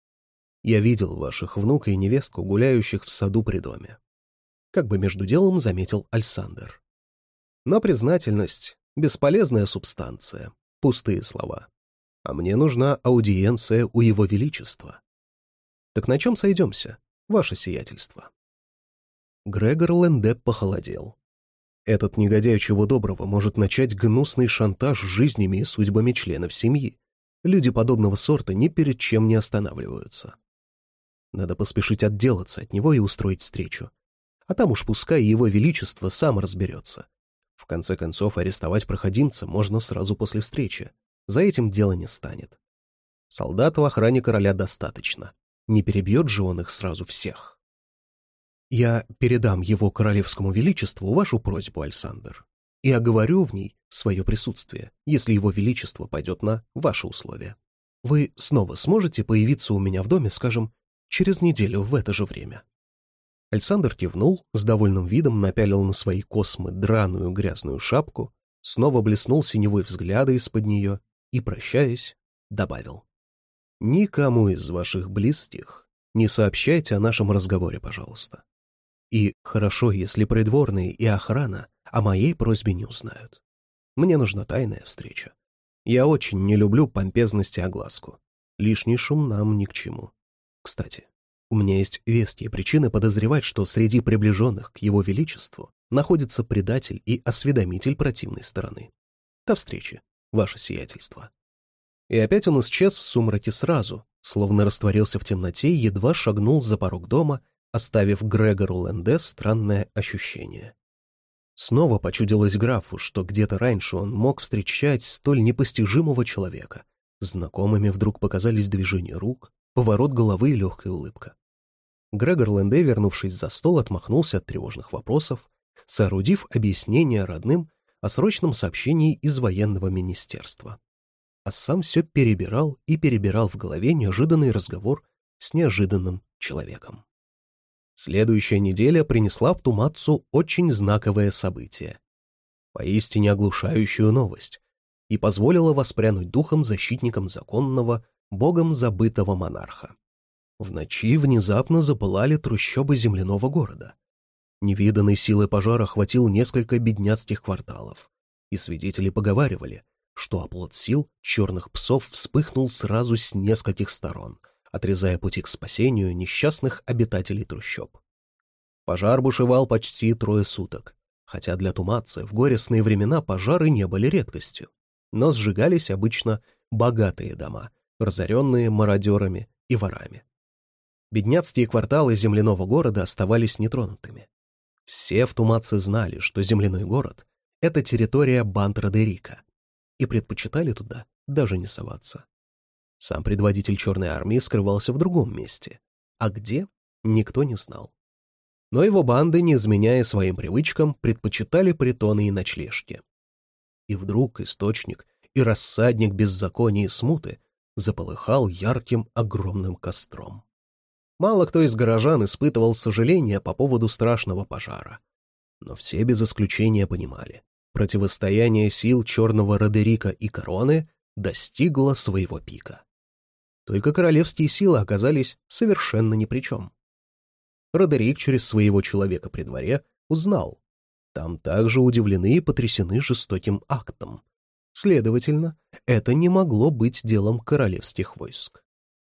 Speaker 1: Я видел ваших внука и невестку, гуляющих в саду при доме», как бы между делом заметил Александр. «Но признательность — бесполезная субстанция, пустые слова. А мне нужна аудиенция у Его Величества. Так на чем сойдемся, ваше сиятельство?» Грегор Ленде похолодел. Этот негодяй чего доброго может начать гнусный шантаж жизнями и судьбами членов семьи. Люди подобного сорта ни перед чем не останавливаются. Надо поспешить отделаться от него и устроить встречу. А там уж пускай Его Величество сам разберется. В конце концов, арестовать проходимца можно сразу после встречи. За этим дело не станет. Солдат в охране короля достаточно. Не перебьет же он их сразу всех. Я передам Его Королевскому Величеству вашу просьбу, Александр, и оговорю в ней свое присутствие, если Его Величество пойдет на ваши условия. Вы снова сможете появиться у меня в доме, скажем, через неделю в это же время?» Александр кивнул, с довольным видом напялил на свои космы драную грязную шапку, снова блеснул синевой взгляда из-под нее и, прощаясь, добавил: «Никому из ваших близких не сообщайте о нашем разговоре, пожалуйста. И хорошо, если придворные и охрана о моей просьбе не узнают. Мне нужна тайная встреча. Я очень не люблю помпезность и огласку. Лишний шум нам ни к чему. Кстати, у меня есть веские причины подозревать, что среди приближенных к Его Величеству находится предатель и осведомитель противной стороны. До встречи, ваше сиятельство». И опять он исчез в сумраке сразу, словно растворился в темноте и едва шагнул за порог дома, оставив Грегору Ленде странное ощущение. Снова почудилось графу, что где-то раньше он мог встречать столь непостижимого человека. Знакомыми вдруг показались движения рук, поворот головы и легкая улыбка. Грегор Ленде, вернувшись за стол, отмахнулся от тревожных вопросов, соорудив объяснение родным о срочном сообщении из военного министерства. А сам все перебирал и перебирал в голове неожиданный разговор с неожиданным человеком. Следующая неделя принесла в Тумацу очень знаковое событие, поистине оглушающую новость, и позволила воспрянуть духом защитникам законного, богом забытого монарха. В ночи внезапно запылали трущобы земляного города. Невиданной силы пожар охватил несколько бедняцких кварталов, и свидетели поговаривали, что оплот сил черных псов вспыхнул сразу с нескольких сторон, отрезая пути к спасению несчастных обитателей трущоб. Пожар бушевал почти трое суток, хотя для Туматцы в горестные времена пожары не были редкостью, но сжигались обычно богатые дома, разоренные мародерами и ворами. Бедняцкие кварталы земляного города оставались нетронутыми. Все в Туматце знали, что земляной город — это территория банд Родерика, и предпочитали туда даже не соваться. Сам предводитель Черной армии скрывался в другом месте, а где — никто не знал. Но его банды, не изменяя своим привычкам, предпочитали притоны и ночлежки. И вдруг источник и рассадник беззакония и смуты заполыхал ярким огромным костром. Мало кто из горожан испытывал сожаление по поводу страшного пожара. Но все без исключения понимали, противостояние сил Черного Родерика и Короны достигло своего пика. Только королевские силы оказались совершенно ни при чем. Родерик через своего человека при дворе узнал. Там также удивлены и потрясены жестоким актом. Следовательно, это не могло быть делом королевских войск.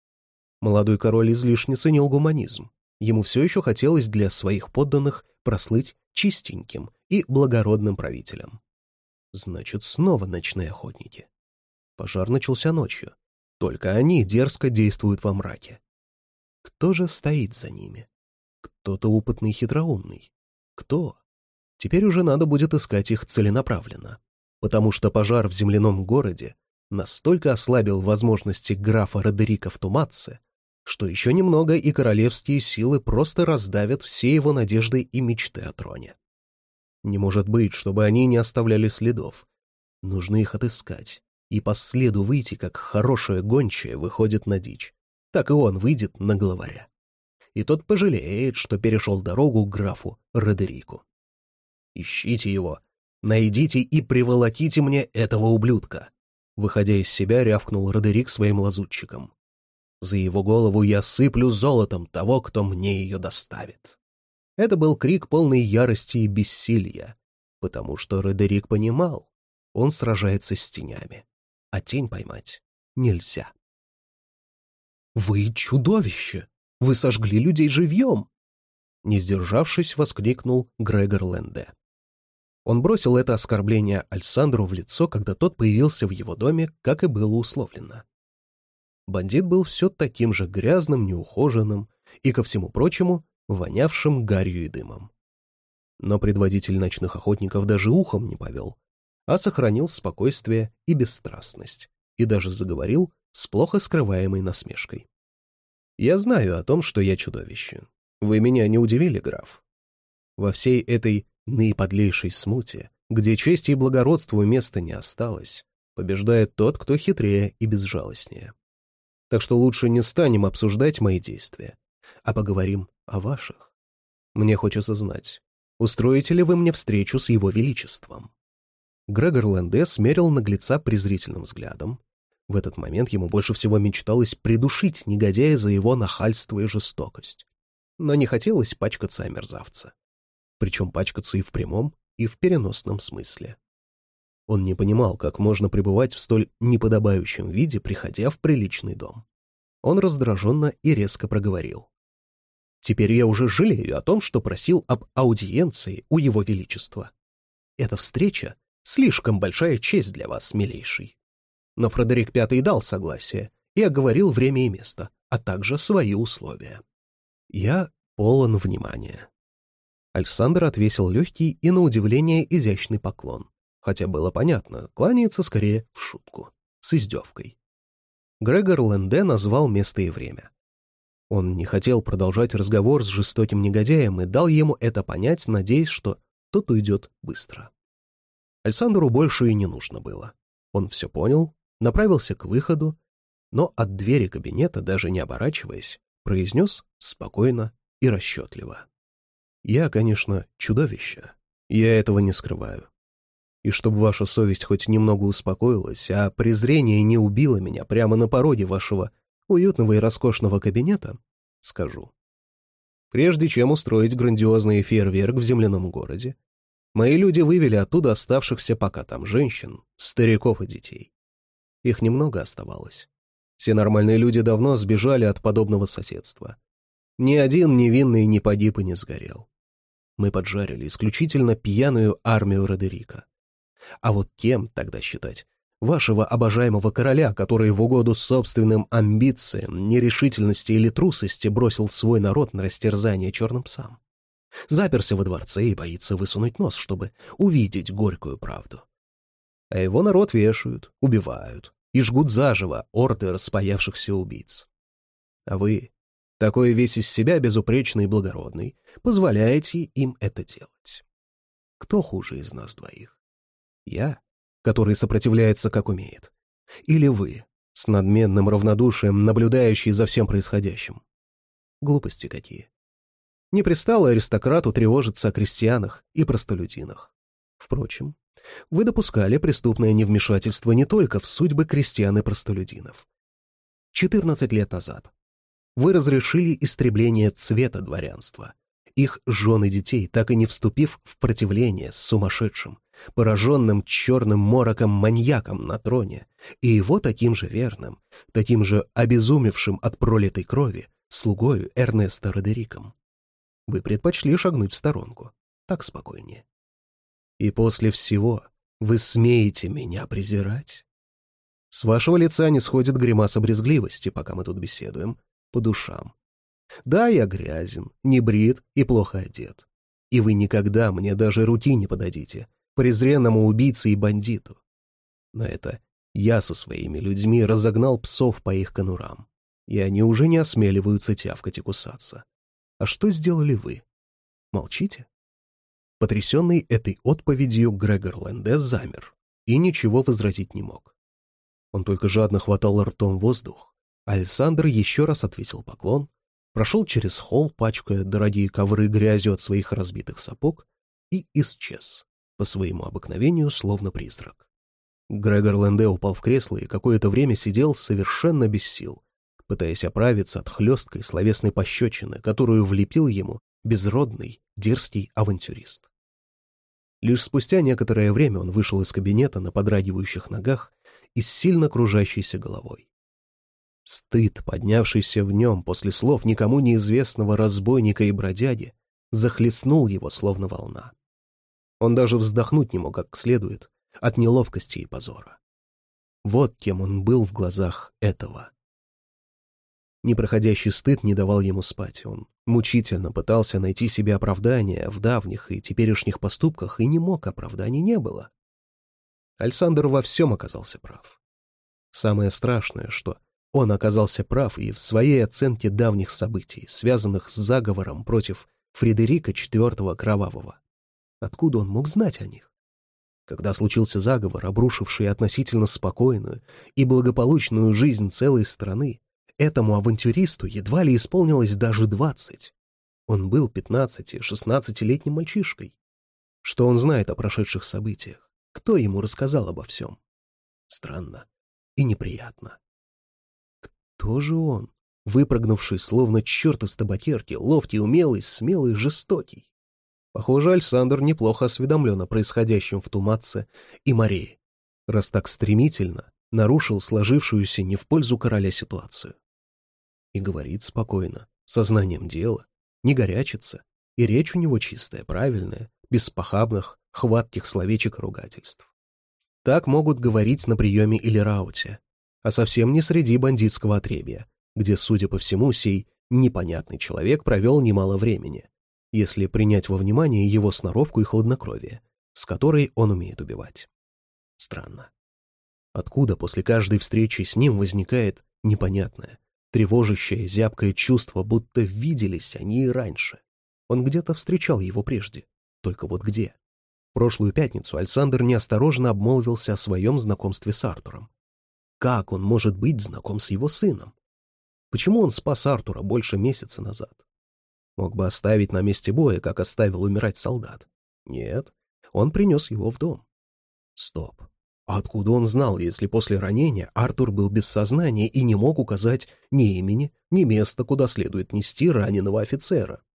Speaker 1: Молодой король излишне ценил гуманизм. Ему все еще хотелось для своих подданных прослыть чистеньким и благородным правителем. Значит, снова ночные охотники. Пожар начался ночью. Только они дерзко действуют во мраке. Кто же стоит за ними? Кто-то опытный и хитроумный. Кто? Теперь уже надо будет искать их целенаправленно, потому что пожар в земляном городе настолько ослабил возможности графа Родерика в Туматце, что еще немного и королевские силы просто раздавят все его надежды и мечты о троне. Не может быть, чтобы они не оставляли следов. Нужно их отыскать и по следу выйти, как хорошая гончая выходит на дичь. Так и он выйдет на главаря. И тот пожалеет, что перешел дорогу графу Родерику. «Ищите его, найдите и приволоките мне этого ублюдка», выходя из себя, рявкнул Родерик своим лазутчикам. «За его голову я сыплю золотом того, кто мне ее доставит». Это был крик полной ярости и бессилия, потому что Родерик понимал, он сражается с тенями, а тень поймать нельзя. «Вы чудовище! Вы сожгли людей живьем!» Не сдержавшись, воскликнул Грегор Ленде. Он бросил это оскорбление Альсандру в лицо, когда тот появился в его доме, как и было условлено. Бандит был все таким же грязным, неухоженным и, ко всему прочему, вонявшим гарью и дымом. Но предводитель ночных охотников даже ухом не повел, а сохранил спокойствие и бесстрастность, и даже заговорил с плохо скрываемой насмешкой. «Я знаю о том, что я чудовище. Вы меня не удивили, граф. Во всей этой наиподлейшей смуте, где чести и благородству места не осталось, побеждает тот, кто хитрее и безжалостнее. Так что лучше не станем обсуждать мои действия, а поговорим о ваших. Мне хочется знать, устроите ли вы мне встречу с его величеством?» Грегор Ленде смерил наглеца презрительным взглядом. В этот момент ему больше всего мечталось придушить негодяя за его нахальство и жестокость. Но не хотелось пачкаться о мерзавца. Причем пачкаться и в прямом, и в переносном смысле. Он не понимал, как можно пребывать в столь неподобающем виде, приходя в приличный дом. Он раздраженно и резко проговорил. «Теперь я уже жалею о том, что просил об аудиенции у его величества. Эта встреча — слишком большая честь для вас, милейший. Но Фредерик Пятый дал согласие и оговорил время и место, а также свои условия. Я полон внимания». Альсандр отвесил легкий и, на удивление, изящный поклон, хотя было понятно, кланяется скорее в шутку, с издевкой. Грегор Ленде назвал место и время. Он не хотел продолжать разговор с жестоким негодяем и дал ему это понять, надеясь, что тот уйдет быстро. Альсандру больше и не нужно было. Он все понял, направился к выходу, но от двери кабинета, даже не оборачиваясь, произнес спокойно и расчетливо. «Я, конечно, чудовище, я этого не скрываю. И чтобы ваша совесть хоть немного успокоилась, а презрение не убило меня прямо на пороге вашего уютного и роскошного кабинета, скажу. Прежде чем устроить грандиозный фейерверк в земляном городе, мои люди вывели оттуда оставшихся пока там женщин, стариков и детей. Их немного оставалось. Все нормальные люди давно сбежали от подобного соседства. Ни один невинный не погиб и не сгорел. Мы поджарили исключительно пьяную армию Родерика. А вот кем тогда считать вашего обожаемого короля, который в угоду собственным амбициям, нерешительности или трусости бросил свой народ на растерзание черным псам? Заперся во дворце и боится высунуть нос, чтобы увидеть горькую правду. А его народ вешают, убивают и жгут заживо орды распаявшихся убийц. А вы, такой весь из себя безупречный и благородный, позволяете им это делать. Кто хуже из нас двоих? Я, который сопротивляется как умеет? Или вы, с надменным равнодушием, наблюдающий за всем происходящим? Глупости какие. Не пристало аристократу тревожиться о крестьянах и простолюдинах. Впрочем, вы допускали преступное невмешательство не только в судьбы крестьян и простолюдинов. четырнадцать лет назад вы разрешили истребление цвета дворянства, их жен и детей, так и не вступив в противление с сумасшедшим, пораженным черным мороком маньяком на троне, и его таким же верным, таким же обезумевшим от пролитой крови слугою Эрнеста Родериком. Вы предпочли шагнуть в сторонку, так спокойнее. И после всего вы смеете меня презирать? С вашего лица не сходит гримаса брезгливости, пока мы тут беседуем, по душам. Да, я грязен, не брит и плохо одет. И вы никогда мне даже руки не подадите, презренному убийце и бандиту. Но это я со своими людьми разогнал псов по их конурам, и они уже не осмеливаются тявкать и кусаться. А что сделали вы? Молчите? Потрясенный этой отповедью, Грегор Лэнде замер и ничего возразить не мог. Он только жадно хватал ртом воздух. Александр еще раз отвесил поклон, прошел через холл, пачкая дорогие ковры грязью от своих разбитых сапог, и исчез, по своему обыкновению, словно призрак. Грегор Лэнде упал в кресло и какое-то время сидел совершенно без сил, пытаясь оправиться от хлесткой словесной пощечины, которую влепил ему безродный, дерзкий авантюрист. Лишь спустя некоторое время он вышел из кабинета на подрагивающих ногах и с сильно кружащейся головой. Стыд, поднявшийся в нем после слов никому неизвестного разбойника и бродяги, захлестнул его, словно волна. Он даже вздохнуть не мог как следует от неловкости и позора. Вот кем он был в глазах этого. Непроходящий стыд не давал ему спать. Он мучительно пытался найти себе оправдание в давних и теперешних поступках, и не мог, оправданий не было. Александр во всем оказался прав. Самое страшное, что он оказался прав и в своей оценке давних событий, связанных с заговором против Фредерика четвёртого Кровавого. Откуда он мог знать о них? Когда случился заговор, обрушивший относительно спокойную и благополучную жизнь целой страны, этому авантюристу едва ли исполнилось даже двадцать. Он был пятнадцати-шестнадцатилетним мальчишкой. Что он знает о прошедших событиях? Кто ему рассказал обо всем? Странно и неприятно. Кто же он, выпрыгнувший словно черт из табакерки, ловкий, умелый, смелый, жестокий? Похоже, Александр неплохо осведомлен о происходящем в Туматце и Марее, раз так стремительно нарушил сложившуюся не в пользу короля ситуацию. И говорит спокойно, сознанием дела, не горячится, и речь у него чистая, правильная, без похабных, хватких словечек и ругательств. Так могут говорить на приеме или рауте, а совсем не среди бандитского отребья, где, судя по всему, сей непонятный человек провел немало времени, если принять во внимание его сноровку и хладнокровие, с которой он умеет убивать. Странно. Откуда после каждой встречи с ним возникает непонятное, тревожащее, зябкое чувство, будто виделись они и раньше? Он где-то встречал его прежде, только вот где? В прошлую пятницу Александр неосторожно обмолвился о своем знакомстве с Артуром. Как он может быть знаком с его сыном? Почему он спас Артура больше месяца назад? Мог бы оставить на месте боя, как оставил умирать солдат. Нет, он принес его в дом. Стоп. А откуда он знал, если после ранения Артур был без сознания и не мог указать ни имени, ни места, куда следует нести раненого офицера?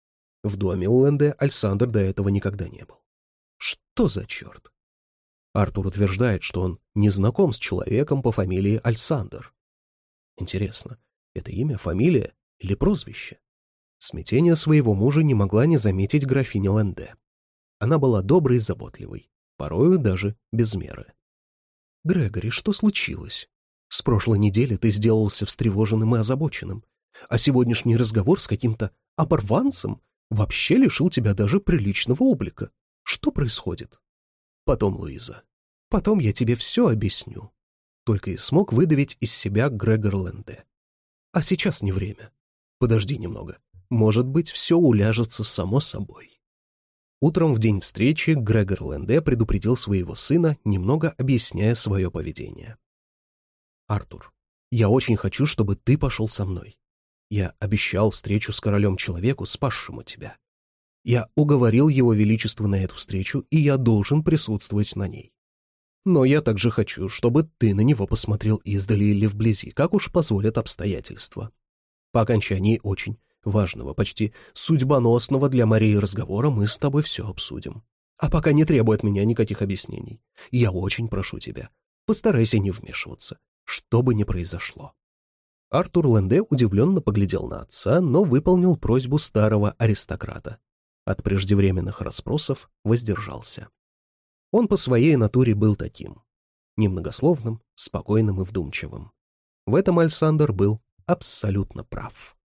Speaker 1: В доме у Ленде Альсандр до этого никогда не был. Что за черт? Артур утверждает, что он не знаком с человеком по фамилии Альсандр. Интересно, это имя, фамилия или прозвище? Смятение своего мужа не могла не заметить графиня Ленде. Она была доброй и заботливой, порою даже без меры. «Грегори, что случилось? С прошлой недели ты сделался встревоженным и озабоченным, а сегодняшний разговор с каким-то оборванцем вообще лишил тебя даже приличного облика. Что происходит?» «Потом, Луиза, потом я тебе все объясню», — только и смог выдавить из себя Грегор Ленде. «А сейчас не время. Подожди немного. Может быть, все уляжется само собой». Утром в день встречи Грегор Ленде предупредил своего сына, немного объясняя свое поведение. «Артур, я очень хочу, чтобы ты пошел со мной. Я обещал встречу с королем человеку, спасшему тебя. Я уговорил его величество на эту встречу, и я должен присутствовать на ней. Но я также хочу, чтобы ты на него посмотрел издали или вблизи, как уж позволят обстоятельства. По окончании очень важного, почти судьбоносного для Марии разговора мы с тобой все обсудим. А пока не требуй от меня никаких объяснений. Я очень прошу тебя, постарайся не вмешиваться, что бы ни произошло». Артур Ленде удивленно поглядел на отца, но выполнил просьбу старого аристократа. От преждевременных расспросов воздержался. Он по своей натуре был таким. Немногословным, спокойным и вдумчивым. В этом Альсандр был абсолютно прав.